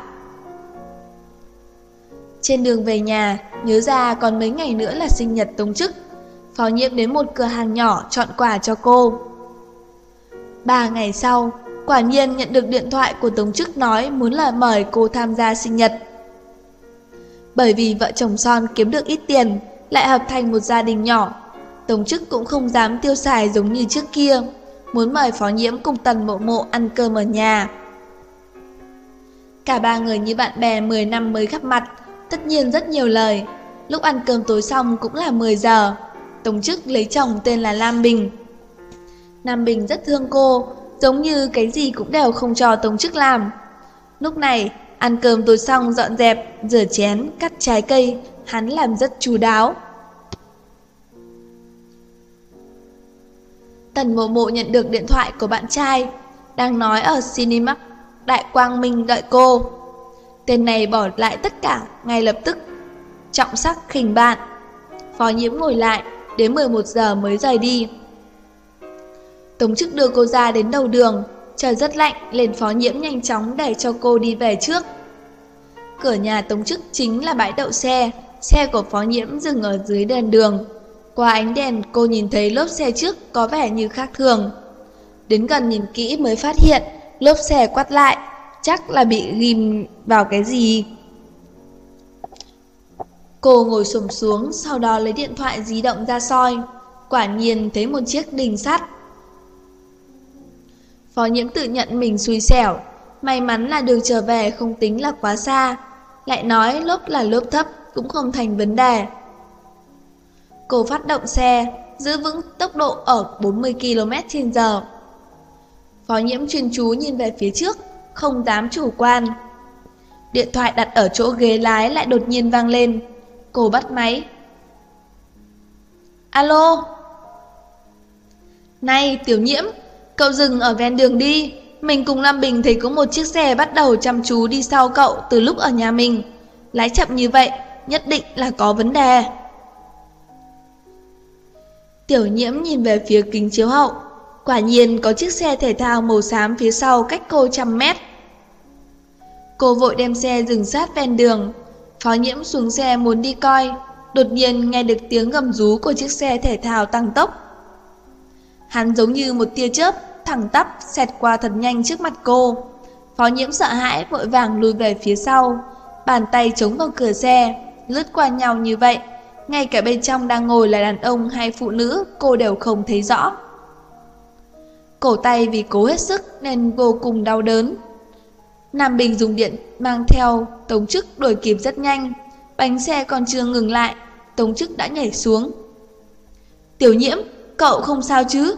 Trên đường về nhà, nhớ ra còn mấy ngày nữa là sinh nhật Tống Chức. Phó Nhiễm đến một cửa hàng nhỏ chọn quà cho cô. 3 ngày sau, quả nhiên nhận được điện thoại của Tống Chức nói muốn là mời cô tham gia sinh nhật. Bởi vì vợ chồng son kiếm được ít tiền, lại hợp thành một gia đình nhỏ, Tống Chức cũng không dám tiêu xài giống như trước kia, muốn mời Phó Nhiễm cùng Tần Mộ Mộ ăn cơm ở nhà. Cả 3 người như bạn bè 10 năm mới gặp mặt, tất nhiên rất nhiều lời. Lúc ăn cơm tối xong cũng là 10 giờ. Tống Chức lấy chồng tên là Lam Bình. Lam Bình rất thương cô, giống như cái gì cũng đều không cho Tống Chức làm. Lúc này, ăn cơm tối xong dọn dẹp, rửa chén, cắt trái cây, hắn làm rất chu đáo. Tần Mộ Mộ nhận được điện thoại của bạn trai, đang nói ở Cinemax Đại Quang Minh đợi cô. Tên này bỏ lại tất cả ngay lập tức, trọng sắc khinh bạn. Phó Nhiễm ngồi lại, đến 11 giờ mới rời đi. Tống Chức đưa cô ra đến đầu đường, trời rất lạnh nên Phó Nhiễm nhanh chóng để cho cô đi về trước. Cửa nhà Tống Chức chính là bãi đậu xe, xe của Phó Nhiễm dừng ở dưới đèn đường. Qua ánh đèn cô nhìn thấy lốp xe trước có vẻ như khác thường. Đến gần nhìn kỹ mới phát hiện lốp xe quắt lại, chắc là bị ghim vào cái gì. Cô ngồi xổm xuống, sau đó lấy điện thoại di động ra soi. Quả nhiên thấy một chiếc đình sắt. Phó Nhiễm tự nhận mình xui xẻo, may mắn là đường trở về không tính là quá xa, lại nói lốp là lốp thấp cũng không thành vấn đề. Cô phát động xe, giữ vững tốc độ ở 40 km/h. Phó Nhiễm chuyên chú nhìn về phía trước, không dám chủ quan. Điện thoại đặt ở chỗ ghế lái lại đột nhiên vang lên. Cô bắt máy. Alo. Này Tiểu Nhiễm, cậu dừng ở ven đường đi. Mình cùng Lam Bình thấy có một chiếc xe bắt đầu chăm chú đi sau cậu từ lúc ở nhà mình. Lái chậm như vậy, nhất định là có vấn đề. Tiểu Nhiễm nhìn về phía kính chiếu hậu. Quả nhiên có chiếc xe thể thao màu xám phía sau cách cô 100 mét. Cô vội đem xe dừng sát ven đường. Phó Nhiễm xuống xe muốn đi coi, đột nhiên nghe được tiếng gầm rú của chiếc xe thể thao tăng tốc. Hắn giống như một tia chớp, thẳng tắp xẹt qua thật nhanh trước mặt cô. Phó Nhiễm sợ hãi vội vàng lùi về phía sau, bàn tay chống vào cửa xe, lướt qua nhau như vậy, ngay cả bên trong đang ngồi là đàn ông hay phụ nữ cô đều không thấy rõ. Cổ tay vì cố hết sức nên vô cùng đau đớn. Nam Bình dùng điện mang theo, Tống Chức đuổi kịp rất nhanh. Bánh xe còn chưa ngừng lại, Tống Chức đã nhảy xuống. Tiểu Nhiễm, cậu không sao chứ?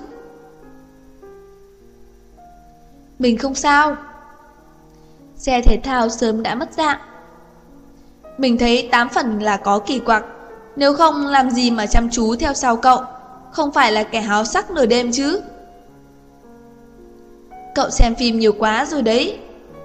Mình không sao. Xe thể thao sớm đã mất dạng. Mình thấy 8 phần là có kỳ quặc, nếu không làm gì mà chăm chú theo sau cậu, không phải là kẻ háo sắc nửa đêm chứ? Cậu xem phim nhiều quá rồi đấy.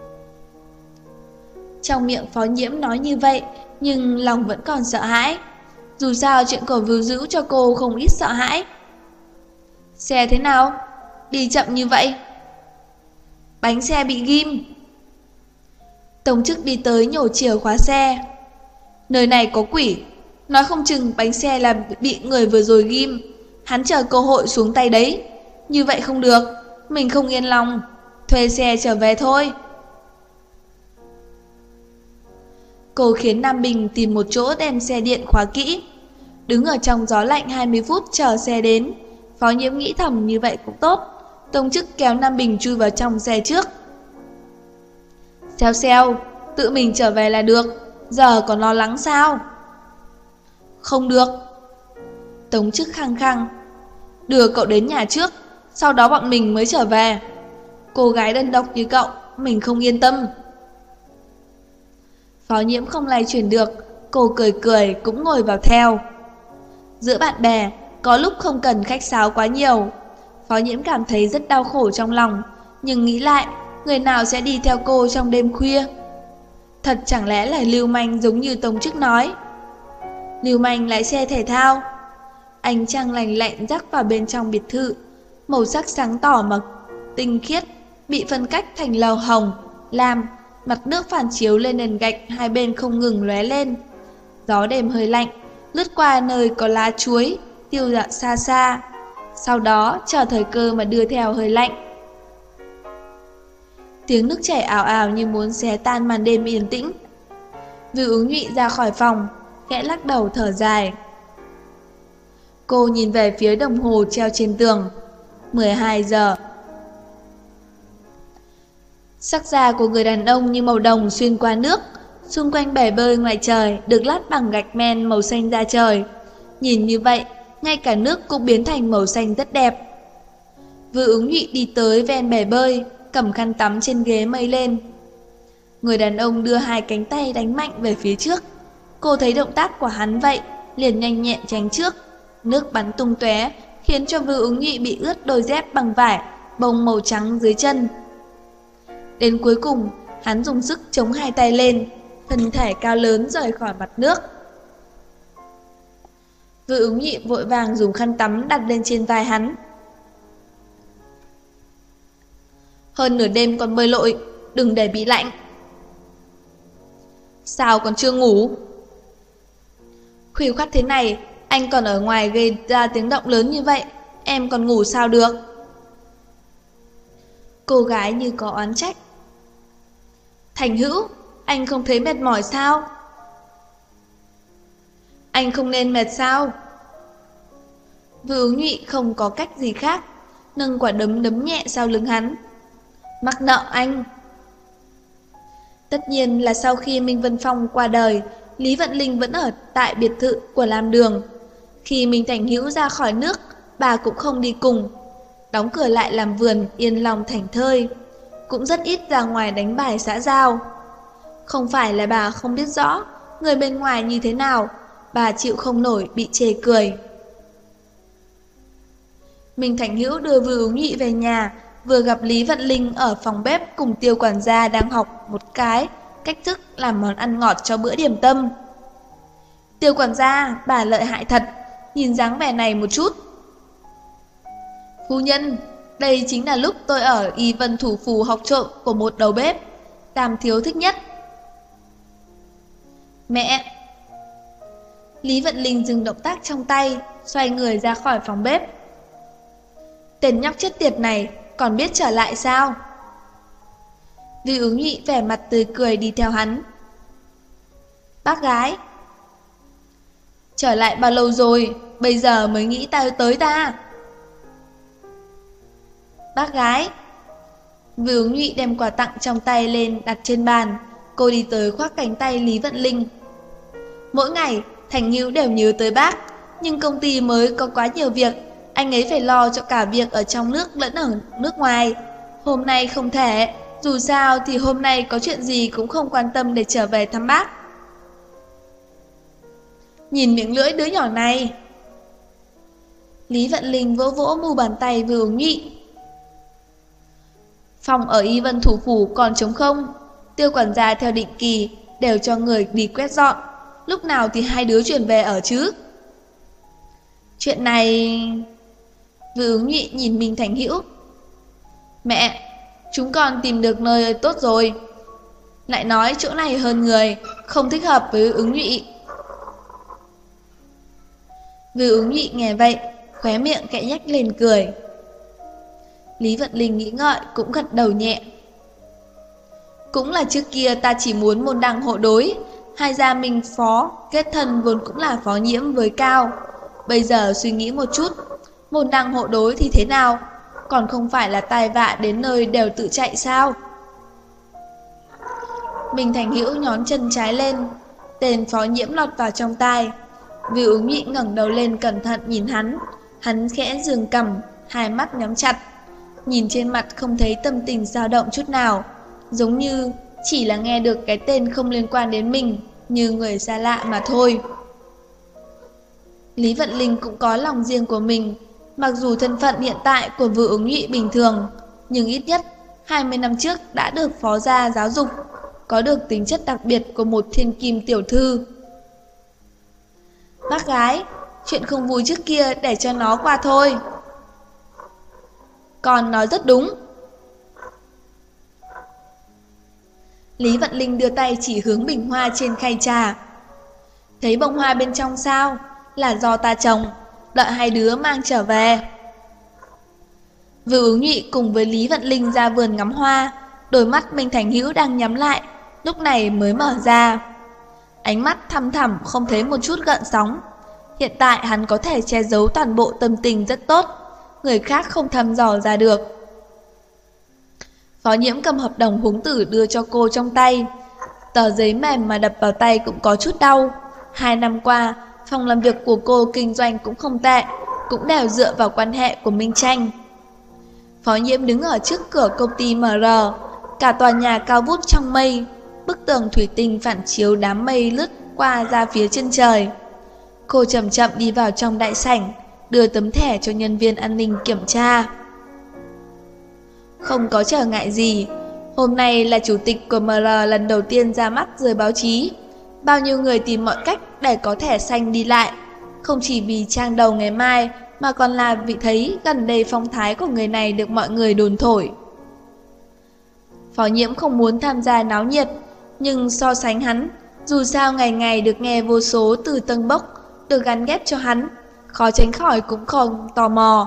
Trong miệng Phó Nhiễm nói như vậy, nhưng lòng vẫn còn sợ hãi. Dù sao chuyện của Vưu Dữ cho cô không ít sợ hãi. Xe thế nào? Đi chậm như vậy? Bánh xe bị ghim. Tống Chức đi tới nhổ chìa khóa xe. Nơi này có quỷ, nói không chừng bánh xe là bị người vừa rồi ghim. Hắn chờ cơ hội xuống tay đấy. Như vậy không được, mình không yên lòng. Thuê xe trở về thôi. Cô khiến Nam Bình tìm một chỗ đem xe điện khóa kỹ. Đứng ở trong gió lạnh 20 phút chờ xe đến. Phó Nhiễm nghĩ thầm như vậy cũng tốt. Tống Chức kéo Nam Bình chui vào trong xe trước. Xèo xèo, tự mình trở về là được, giờ còn lo lắng sao? Không được. Tống Chức khăng khăng. Đưa cậu đến nhà trước, sau đó bọn mình mới trở về. Cô gái đơn độc như cậu, mình không yên tâm. Phó Nhiễm không lay chuyển được, cô cười cười cũng ngồi vào theo. Giữa bạn bè, có lúc không cần khách sáo quá nhiều. Phó Nhiễm cảm thấy rất đau khổ trong lòng, nhưng nghĩ lại, người nào sẽ đi theo cô trong đêm khuya? Thật chẳng lẽ là lưu manh giống như Tống Chức nói? Lưu manh lái xe thể thao. Ánh trăng lành lạnh rắc vào bên trong biệt thự, màu sắc sáng tỏ mà tinh khiết, bị phân cách thành lầu hồng, lam, mặt nước phản chiếu lên nền gạch hai bên không ngừng lóe lên. Gió đêm hơi lạnh, lướt qua nơi có lá chuối, tiêu dạo xa xa. Sau đó chờ thời cơ mà đưa theo hơi lạnh. Tiếng nước chảy ào ào như muốn xé tan màn đêm yên tĩnh. Vưu Ứng Nhụy ra khỏi phòng, khẽ lắc đầu thở dài. Cô nhìn về phía đồng hồ treo trên tường. 12 giờ. Sắc da của người đàn ông như màu đồng xuyên qua nước. Xung quanh bể bơi ngoài trời được lát bằng gạch men màu xanh da trời. Nhìn như vậy, ngay cả nước cũng biến thành màu xanh rất đẹp. Vưu Ứng Nhụy đi tới ven bể bơi, cầm khăn tắm trên ghế mây lên. Người đàn ông đưa hai cánh tay đánh mạnh về phía trước. Cô thấy động tác của hắn vậy, liền nhanh nhẹn tránh trước. Nước bắn tung tóe, khiến cho Vưu Ứng Nhụy bị ướt đôi dép bằng vải, bông màu trắng dưới chân. Đến cuối cùng, hắn dùng sức chống hai tay lên, thân thể cao lớn rời khỏi mặt nước. Vương Ứng Nhị vội vàng dùng khăn tắm đặt lên trên vai hắn. Hơn nửa đêm còn bơi lội, đừng để bị lạnh. Sao còn chưa ngủ? Khuya khoắt thế này, anh còn ở ngoài gây ra tiếng động lớn như vậy, em còn ngủ sao được? Cô gái như có oán trách. Thành Hữu, anh không thấy mệt mỏi sao? Anh không nên mệt sao? Vương Ứng Nhụy không có cách gì khác, nâng quả đấm đấm nhẹ sau lưng hắn. Mắc nợ anh. Tất nhiên là sau khi Minh Vân Phong qua đời, Lý Vận Linh vẫn ở tại biệt thự của Lam Đường. Khi Minh Thành Hữu ra khỏi nước, bà cũng không đi cùng, đóng cửa lại làm vườn yên lòng thảnh thơi, cũng rất ít ra ngoài đánh bài xã giao. Không phải là bà không biết rõ người bên ngoài như thế nào, bà chịu không nổi bị chê cười. Minh Thành Hữu đưa Vương Ứng Nhụy về nhà, vừa gặp Lý Vận Linh ở phòng bếp cùng Tiêu quản gia đang học một cái cách thức làm món ăn ngọt cho bữa điểm tâm. Tiêu quản gia, bà lợi hại thật, nhìn dáng vẻ này một chút. Phu nhân, đây chính là lúc tôi ở Y Vân Thủ Phủ học trộm của một đầu bếp, Tam thiếu thích nhất. Mẹ! Lý Vận Linh dừng động tác trong tay, xoay người ra khỏi phòng bếp. Tên nhóc chết tiệt này còn biết trở lại sao? Vương Ứng Nhụy vẻ mặt tươi cười đi theo hắn. Bác gái! Trở lại bao lâu rồi, bây giờ mới nghĩ tới ta? Bác gái! Vương Ứng Nhụy đem quà tặng trong tay lên đặt trên bàn, cô đi tới khoác cánh tay Lý Vận Linh. Mỗi ngày, Thành Hữu đều nhớ tới bác, nhưng công ty mới có quá nhiều việc, anh ấy phải lo cho cả việc ở trong nước lẫn ở nước ngoài. Hôm nay không thể, dù sao thì hôm nay có chuyện gì cũng không quan tâm để trở về thăm bác. Nhìn miệng lưỡi đứa nhỏ này. Lý Vận Linh vỗ vỗ mu bàn tay Vương Ứng Nhụy. Phòng ở Y Vân Thủ Phủ còn trống không, Tiêu quản gia theo định kỳ đều cho người đi quét dọn, lúc nào thì hai đứa chuyển về ở chứ? Chuyện này... Vương Ứng Nhụy nhìn Minh Thành Hữu. Mẹ, chúng con tìm được nơi tốt rồi. Lại nói chỗ này hơn người, không thích hợp với Ứng Nhụy. Vương Ứng Nhụy nghe vậy, khóe miệng kẽ nhếch lên cười. Lý Vận Linh nghĩ ngợi cũng gật đầu nhẹ. Cũng là trước kia ta chỉ muốn môn đăng hộ đối, hai gia Minh Phó kết thân vốn cũng là Phó Nhiễm với Cao. Bây giờ suy nghĩ một chút, môn đăng hộ đối thì thế nào? Còn không phải là tai vạ đến nơi đều tự chạy sao? Minh Thành Hữu nhón chân trái lên, tên Phó Nhiễm lọt vào trong tai. Vương Ứng Nhụy ngẩng đầu lên cẩn thận nhìn hắn khẽ giương cằm, hai mắt nhắm chặt, nhìn trên mặt không thấy tâm tình dao động chút nào, giống như chỉ là nghe được cái tên không liên quan đến mình, như người xa lạ mà thôi. Lý Vận Linh cũng có lòng riêng của mình, mặc dù thân phận hiện tại của Vương Ứng Nhụy bình thường, nhưng ít nhất 20 năm trước đã được phó gia giáo dục, có được tính chất đặc biệt của một thiên kim tiểu thư. Bác gái, chuyện không vui trước kia để cho nó qua thôi. Con nói rất đúng. Lý Vận Linh đưa tay chỉ hướng bình hoa trên khay trà. Thấy bông hoa bên trong sao? Là do ta trồng, đợi hai đứa mang trở về. Vương Ứng Nhụy cùng với Lý Vận Linh ra vườn ngắm hoa, đôi mắt Minh Thành Hữu đang nhắm lại, lúc này mới mở ra. Ánh mắt thăm thẳm không thấy một chút gợn sóng. Hiện tại hắn có thể che giấu toàn bộ tâm tình rất tốt, người khác không thăm dò ra được. Phó Nhiễm cầm hợp đồng huống tử đưa cho cô trong tay. Tờ giấy mềm mà đập vào tay cũng có chút đau. 2 năm qua, phòng làm việc của cô kinh doanh cũng không tệ, cũng đều dựa vào quan hệ của Minh Tranh. Phó Nhiễm đứng ở trước cửa công ty MR, cả tòa nhà cao vút trong mây, bức tường thủy tinh phản chiếu đám mây lướt qua ra phía chân trời. Cô chậm chậm đi vào trong đại sảnh, đưa tấm thẻ cho nhân viên an ninh kiểm tra. Không có trở ngại gì, Hôm nay là chủ tịch của MR lần đầu tiên ra mắt dưới báo chí. Bao nhiêu người tìm mọi cách để có thẻ xanh đi lại, không chỉ vì trang đầu ngày mai mà còn là vì thấy gần đây phong thái của người này được mọi người đồn thổi. Phó Nhiễm không muốn tham gia náo nhiệt, nhưng so sánh hắn, dù sao ngày ngày được nghe vô số từ Tân Bốc được gắn ghép cho hắn, khó tránh khỏi cũng không tò mò.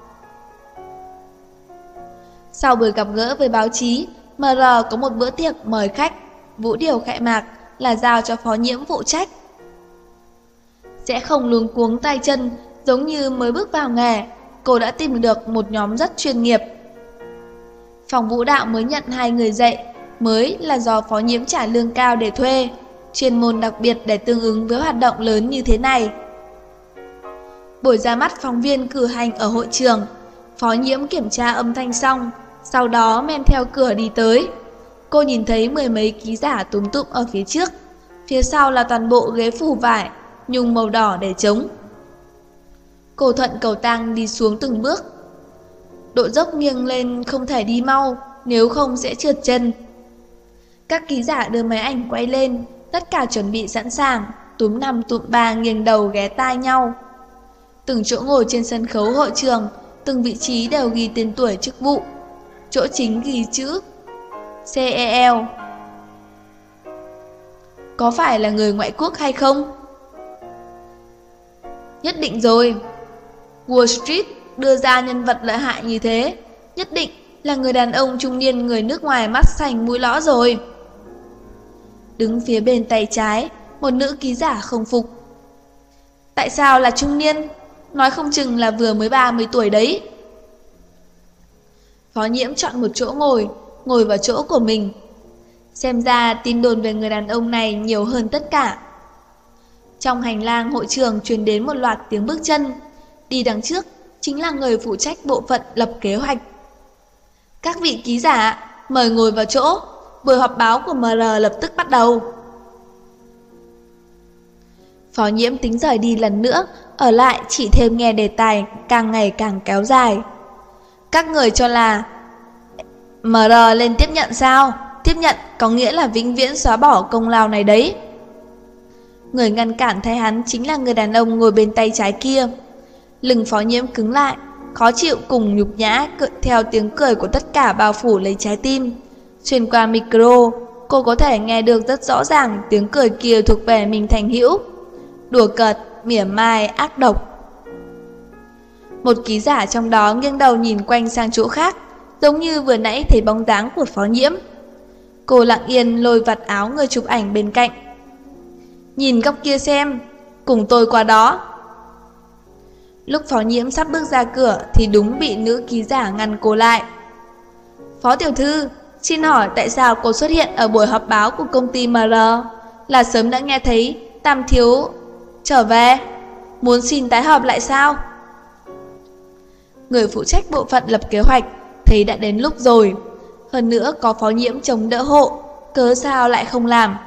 Sau buổi gặp gỡ với báo chí, MR có một bữa tiệc mời khách, vũ điệu khai mạc là giao cho Phó Nhiễm phụ trách. Sẽ không luống cuống tay chân, giống như mới bước vào nghề, cô đã tìm được một nhóm rất chuyên nghiệp. Phòng vũ đạo mới nhận 2 người dạy, mới là do Phó Nhiễm trả lương cao để thuê, chuyên môn đặc biệt để tương ứng với hoạt động lớn như thế này. Buổi ra mắt phóng viên cử hành ở hội trường, Phó Nhiễm kiểm tra âm thanh xong, sau đó men theo cửa đi tới. Cô nhìn thấy 10 mấy ký giả túm tụm ở phía trước, phía sau là toàn bộ ghế phủ vải, nhung màu đỏ để trống. Cô thuận cầu thang đi xuống từng bước. Độ dốc nghiêng lên không thể đi mau, nếu không sẽ trượt chân. Các ký giả đưa máy ảnh quay lên, tất cả chuẩn bị sẵn sàng, túm 5 tụm 3 nghiêng đầu ghé tai nhau. Từng chỗ ngồi trên sân khấu hội trường, từng vị trí đều ghi tên tuổi chức vụ. Chỗ chính ghi chữ CEL. Có phải là người ngoại quốc hay không? Nhất định rồi. Wall Street đưa ra nhân vật lợi hại như thế, nhất định là người đàn ông trung niên người nước ngoài mắt sành mũi lõ rồi. Đứng phía bên tay trái, một nữ ký giả không phục. Tại sao là trung niên? Nói không chừng là vừa mới 30 tuổi đấy. Phó Nhiễm chọn một chỗ ngồi vào chỗ của mình. Xem ra tin đồn về người đàn ông này nhiều hơn tất cả. Trong hành lang hội trường truyền đến một loạt tiếng bước chân. Đi đằng trước chính là người phụ trách bộ phận lập kế hoạch. Các vị ký giả, mời ngồi vào chỗ. Buổi họp báo của MR lập tức bắt đầu. Phó Nhiễm tính rời đi lần nữa, ở lại chỉ thêm nghe đề tài càng ngày càng kéo dài. Các người cho là MR lên tiếp nhận sao? Tiếp nhận có nghĩa là vĩnh viễn xóa bỏ công lao này đấy. Người ngăn cản thay hắn chính là người đàn ông ngồi bên tay trái kia. Lưng Phó Nhiễm cứng lại, khó chịu cùng nhục nhã theo tiếng cười của tất cả bao phủ lấy trái tim. Xuyên qua micro, cô có thể nghe được rất rõ ràng tiếng cười kia thuộc về Minh Thành Hữu. Đùa cợt, mỉa mai, ác độc. Một ký giả trong đó nghiêng đầu nhìn quanh sang chỗ khác, giống như vừa nãy thấy bóng dáng của Phó Nhiễm. Cô lặng yên lôi vạt áo người chụp ảnh bên cạnh. Nhìn góc kia xem, cùng tôi qua đó. Lúc Phó Nhiễm sắp bước ra cửa thì đúng bị nữ ký giả ngăn cô lại. Phó tiểu thư, xin hỏi tại sao cô xuất hiện ở buổi họp báo của công ty MR? Là sớm đã nghe thấy Tam thiếu trở về, muốn xin tái họp lại sao? Người phụ trách bộ phận lập kế hoạch thấy đã đến lúc rồi. Hơn nữa có Phó Nhiễm chống đỡ hộ, cớ sao lại không làm?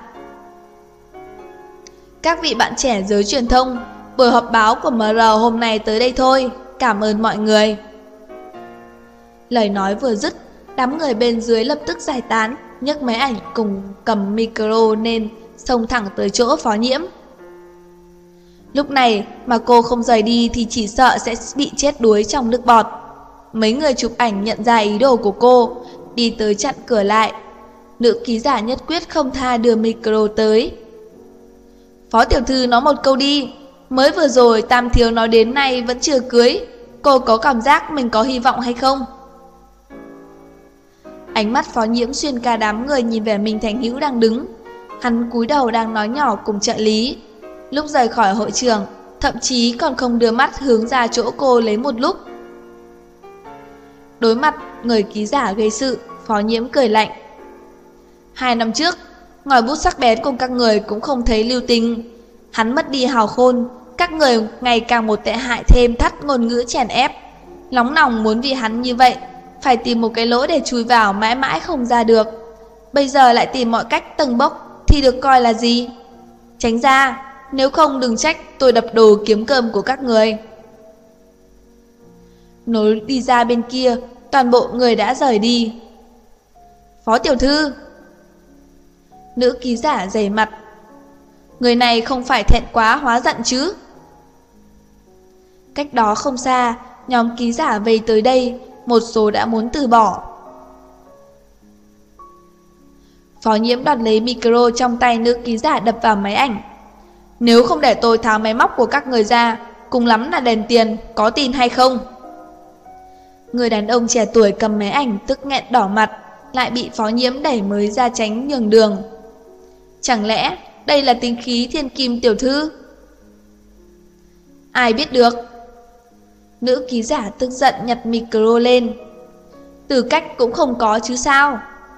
Các vị bạn trẻ giới truyền thông, buổi họp báo của MR hôm nay tới đây thôi, cảm ơn mọi người. Lời nói vừa dứt, đám người bên dưới lập tức giải tán, nhấc máy ảnh cùng cầm micro lên, xông thẳng tới chỗ Phó Nhiễm. Lúc này mà cô không rời đi thì chỉ sợ sẽ bị chết đuối trong nước bọt. Mấy người chụp ảnh nhận ra ý đồ của cô, đi tới chặn cửa lại. Nữ ký giả nhất quyết không tha đưa micro tới. Phó tiểu thư nói một câu đi. Mới vừa rồi Tam thiếu nói đến nay vẫn chưa cưới. Cô có cảm giác mình có hy vọng hay không? Ánh mắt Phó Nhiễm xuyên cả đám người nhìn về Minh Thành Hữu đang đứng. Hắn cúi đầu đang nói nhỏ cùng trợ lý. Lúc rời khỏi hội trường, thậm chí còn không đưa mắt hướng ra chỗ cô lấy một lúc. Đối mặt người ký giả gây sự, Phó Nhiễm cười lạnh. 2 năm trước, ngòi bút sắc bén cùng các người cũng không thấy lưu tình. Hắn mất đi hào khôn, các người ngày càng một tệ hại thêm thắt ngôn ngữ chèn ép. Nóng lòng muốn vì hắn như vậy, phải tìm một cái lỗ để chui vào mãi mãi không ra được. Bây giờ lại tìm mọi cách tầng bốc thì được coi là gì? Tránh ra, nếu không đừng trách tôi đập đồ kiếm cơm của các người. Nối đi ra bên kia, toàn bộ người đã rời đi. Phó tiểu thư. Nữ ký giả dày mặt. Người này không phải thẹn quá hóa giận chứ? Cách đó không xa, nhóm ký giả về tới đây, một số đã muốn từ bỏ. Phó Nhiễm đoạt lấy micro trong tay nữ ký giả đập vào máy ảnh. Nếu không để tôi tháo máy móc của các người ra, cùng lắm là đền tiền, có tin hay không? Người đàn ông trẻ tuổi cầm máy ảnh tức nghẹn đỏ mặt, lại bị Phó Nhiễm đẩy mới ra tránh nhường đường. Chẳng lẽ đây là tính khí thiên kim tiểu thư? Ai biết được? Nữ ký giả tức giận nhặt micro lên. Tư cách cũng không có chứ sao?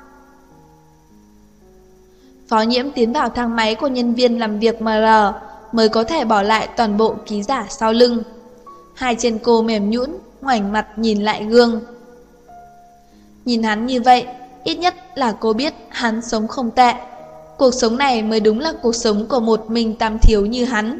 Phó Nhiễm tiến vào thang máy của nhân viên làm việc MR mới có thể bỏ lại toàn bộ ký giả sau lưng. Hai chân cô mềm nhũn, ngoảnh mặt nhìn lại gương. Nhìn hắn như vậy, ít nhất là cô biết hắn sống không tệ. Cuộc sống này mới đúng là cuộc sống của một mình tam thiếu như hắn.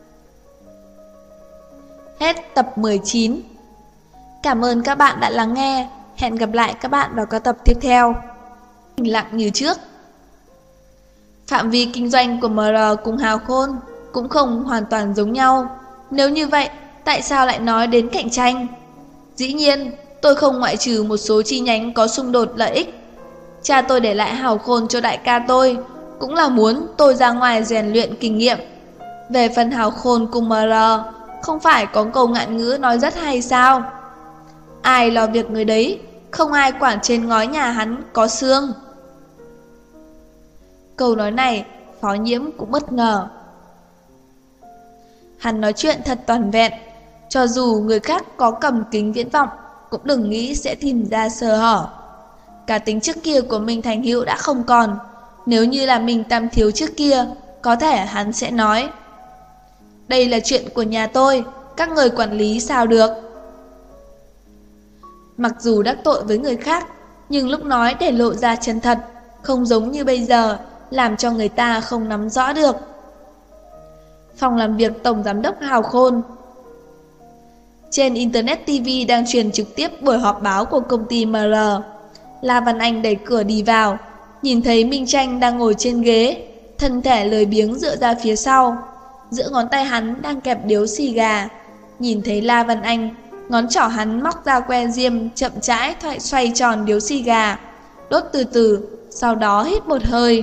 Hết tập 19. Cảm ơn các bạn đã lắng nghe. Hẹn gặp lại các bạn vào các tập tiếp theo. Bình lặng như trước. Phạm vi kinh doanh của MR cùng Hào Khôn cũng không hoàn toàn giống nhau. Nếu như vậy, tại sao lại nói đến cạnh tranh? Dĩ nhiên, tôi không ngoại trừ một số chi nhánh có xung đột lợi ích. Cha tôi để lại Hào Khôn cho đại ca tôi, cũng là muốn tôi ra ngoài rèn luyện kinh nghiệm. Về phần Hào Khôn cùng MR, không phải có câu ngạn ngữ nói rất hay sao? Ai lo việc người đấy, không ai quản trên ngói nhà hắn có xương. Câu nói này, Phó Nhiễm cũng bất ngờ. Hắn nói chuyện thật toàn vẹn, cho dù người khác có cầm kính viễn vọng, cũng đừng nghĩ sẽ tìm ra sơ hở. Cả tính trước kia của Minh Thành Hữu đã không còn. Nếu như là mình tam thiếu trước kia, có thể hắn sẽ nói: đây là chuyện của nhà tôi, các người quản lý sao được. Mặc dù đắc tội với người khác, nhưng lúc nói để lộ ra chân thật, không giống như bây giờ, làm cho người ta không nắm rõ được. Phòng làm việc Tổng Giám đốc Hào Khôn. Trên Internet TV đang truyền trực tiếp buổi họp báo của công ty MR. La Văn Anh đẩy cửa đi vào, nhìn thấy Minh Tranh đang ngồi trên ghế, thân thể lười biếng dựa ra phía sau. Giữa ngón tay hắn đang kẹp điếu xì gà. Nhìn thấy La Văn Anh, ngón trỏ hắn móc ra que diêm, chậm rãi xoay tròn điếu xì gà, đốt từ từ, sau đó hít một hơi.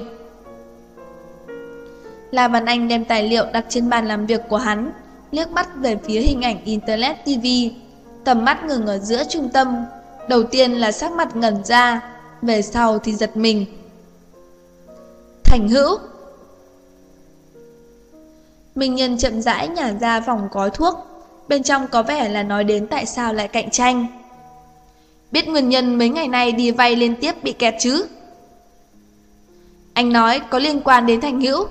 La Văn Anh đem tài liệu đặt trên bàn làm việc của hắn, liếc mắt về phía hình ảnh Internet TV. Tầm mắt ngừng ở giữa trung tâm. Đầu tiên là sắc mặt ngẩn ra, về sau thì giật mình. Thành Hữu. Minh Nhân chậm rãi nhả ra vòng gói thuốc, bên trong có vẻ là nói đến tại sao lại cạnh tranh. Biết nguyên nhân mấy ngày nay đi vay liên tiếp bị kẹt chứ? Anh nói có liên quan đến Thành Hữu.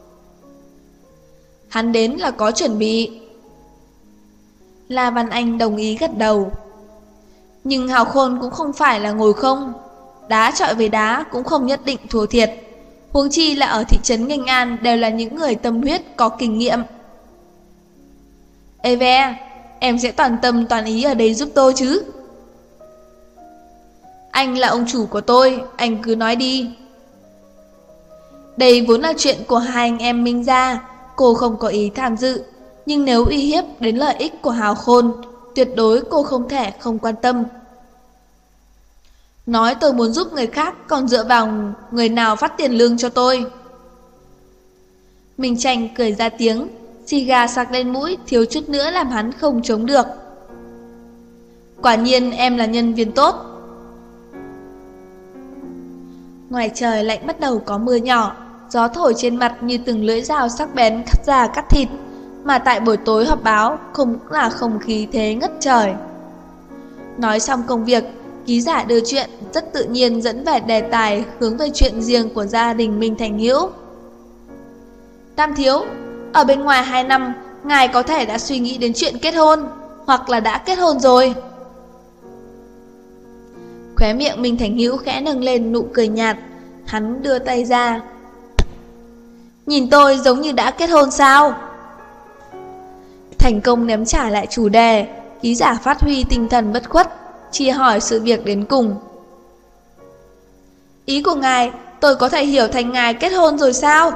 Hắn đến là có chuẩn bị. La Văn Anh đồng ý gật đầu. Nhưng Hào Khôn cũng không phải là ngồi không. Đá chọi với đá cũng không nhất định thua thiệt. Huống chi là ở thị trấn Nghênh An đều là những người tâm huyết có kinh nghiệm. Ê ve, em sẽ toàn tâm toàn ý ở đây giúp tôi chứ? Anh là ông chủ của tôi, anh cứ nói đi. Đây vốn là chuyện của hai anh em Minh gia, cô không có ý tham dự. Nhưng nếu uy hiếp đến lợi ích của Hào Khôn, tuyệt đối cô không thể không quan tâm. Nói tôi muốn giúp người khác, còn dựa vào người nào phát tiền lương cho tôi? Minh Tranh cười ra tiếng, xì gà sặc lên mũi, thiếu chút nữa làm hắn không chống được. Quả nhiên em là nhân viên tốt. Ngoài trời lạnh bắt đầu có mưa nhỏ, gió thổi trên mặt như từng lưỡi dao sắc bén cắt da cắt thịt. Mà tại buổi tối họp báo cũng là không khí thế ngất trời. Nói xong công việc, ký giả đưa chuyện rất tự nhiên dẫn về đề tài hướng về chuyện riêng của gia đình Minh Thành Hữu. Tam thiếu, ở bên ngoài 2 năm, ngài có thể đã suy nghĩ đến chuyện kết hôn, hoặc là đã kết hôn rồi. Khóe miệng Minh Thành Hữu khẽ nâng lên nụ cười nhạt, hắn đưa tay ra. Nhìn tôi giống như đã kết hôn sao? Thành công ném trả lại chủ đề, ký giả phát huy tinh thần bất khuất, chia hỏi sự việc đến cùng. Ý của ngài, tôi có thể hiểu thành ngài kết hôn rồi sao?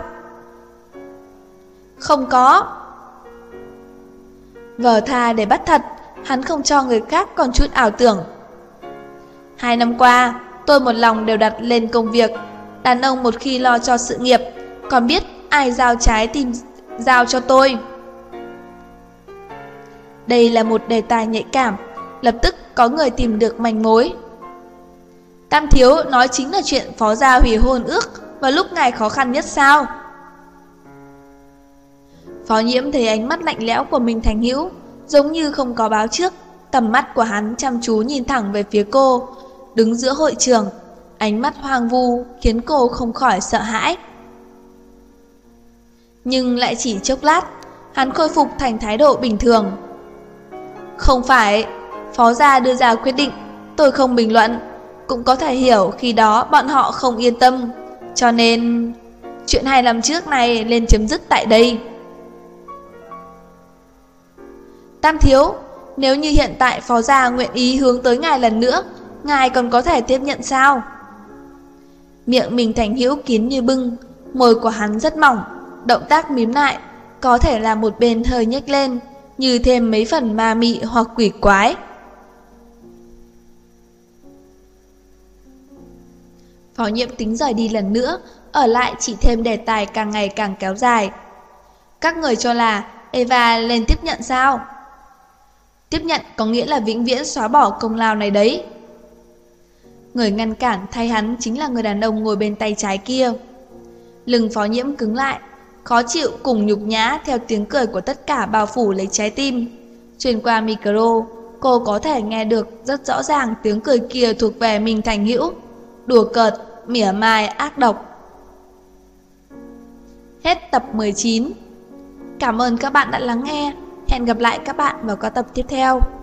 Không có. Vờ thà để bắt thật, hắn không cho người khác còn chút ảo tưởng. 2 năm qua, tôi một lòng đều đặt lên công việc. Đàn ông một khi lo cho sự nghiệp, còn biết ai giao trái tim giao cho tôi. Đây là một đề tài nhạy cảm, lập tức có người tìm được manh mối. Tam thiếu nói chính là chuyện phó gia hủy hôn ước vào lúc ngài khó khăn nhất sao? Phó Nhiễm thấy ánh mắt lạnh lẽo của Minh Thành Hữu, giống như không có báo trước. Tầm mắt của hắn chăm chú nhìn thẳng về phía cô, đứng giữa hội trường, ánh mắt hoang vu khiến cô không khỏi sợ hãi. Nhưng lại chỉ chốc lát, hắn khôi phục thành thái độ bình thường. Không phải, phó gia đưa ra quyết định, tôi không bình luận. Cũng có thể hiểu khi đó bọn họ không yên tâm, cho nên chuyện 2 năm trước này nên chấm dứt tại đây. Tam thiếu, nếu như hiện tại phó gia nguyện ý hướng tới ngài lần nữa, ngài còn có thể tiếp nhận sao? Miệng Minh Thành Hữu kín như bưng, môi của hắn rất mỏng, động tác mím lại, có thể là một bên hơi nhếch lên, như thêm mấy phần ma mị hoặc quỷ quái. Phó Nhiễm tính rời đi lần nữa, ở lại chỉ thêm đề tài càng ngày càng kéo dài. Các người cho là Eva lên tiếp nhận sao? Tiếp nhận có nghĩa là vĩnh viễn xóa bỏ công lao này đấy. Người ngăn cản thay hắn chính là người đàn ông ngồi bên tay trái kia. Lưng Phó Nhiễm cứng lại, khó chịu cùng nhục nhã theo tiếng cười của tất cả bao phủ lấy trái tim. Xuyên qua micro, cô có thể nghe được rất rõ ràng tiếng cười kia thuộc về Minh Thành Hữu, đùa cợt, mỉa mai, ác độc. Hết tập 19. Cảm ơn các bạn đã lắng nghe. Hẹn gặp lại các bạn vào các tập tiếp theo.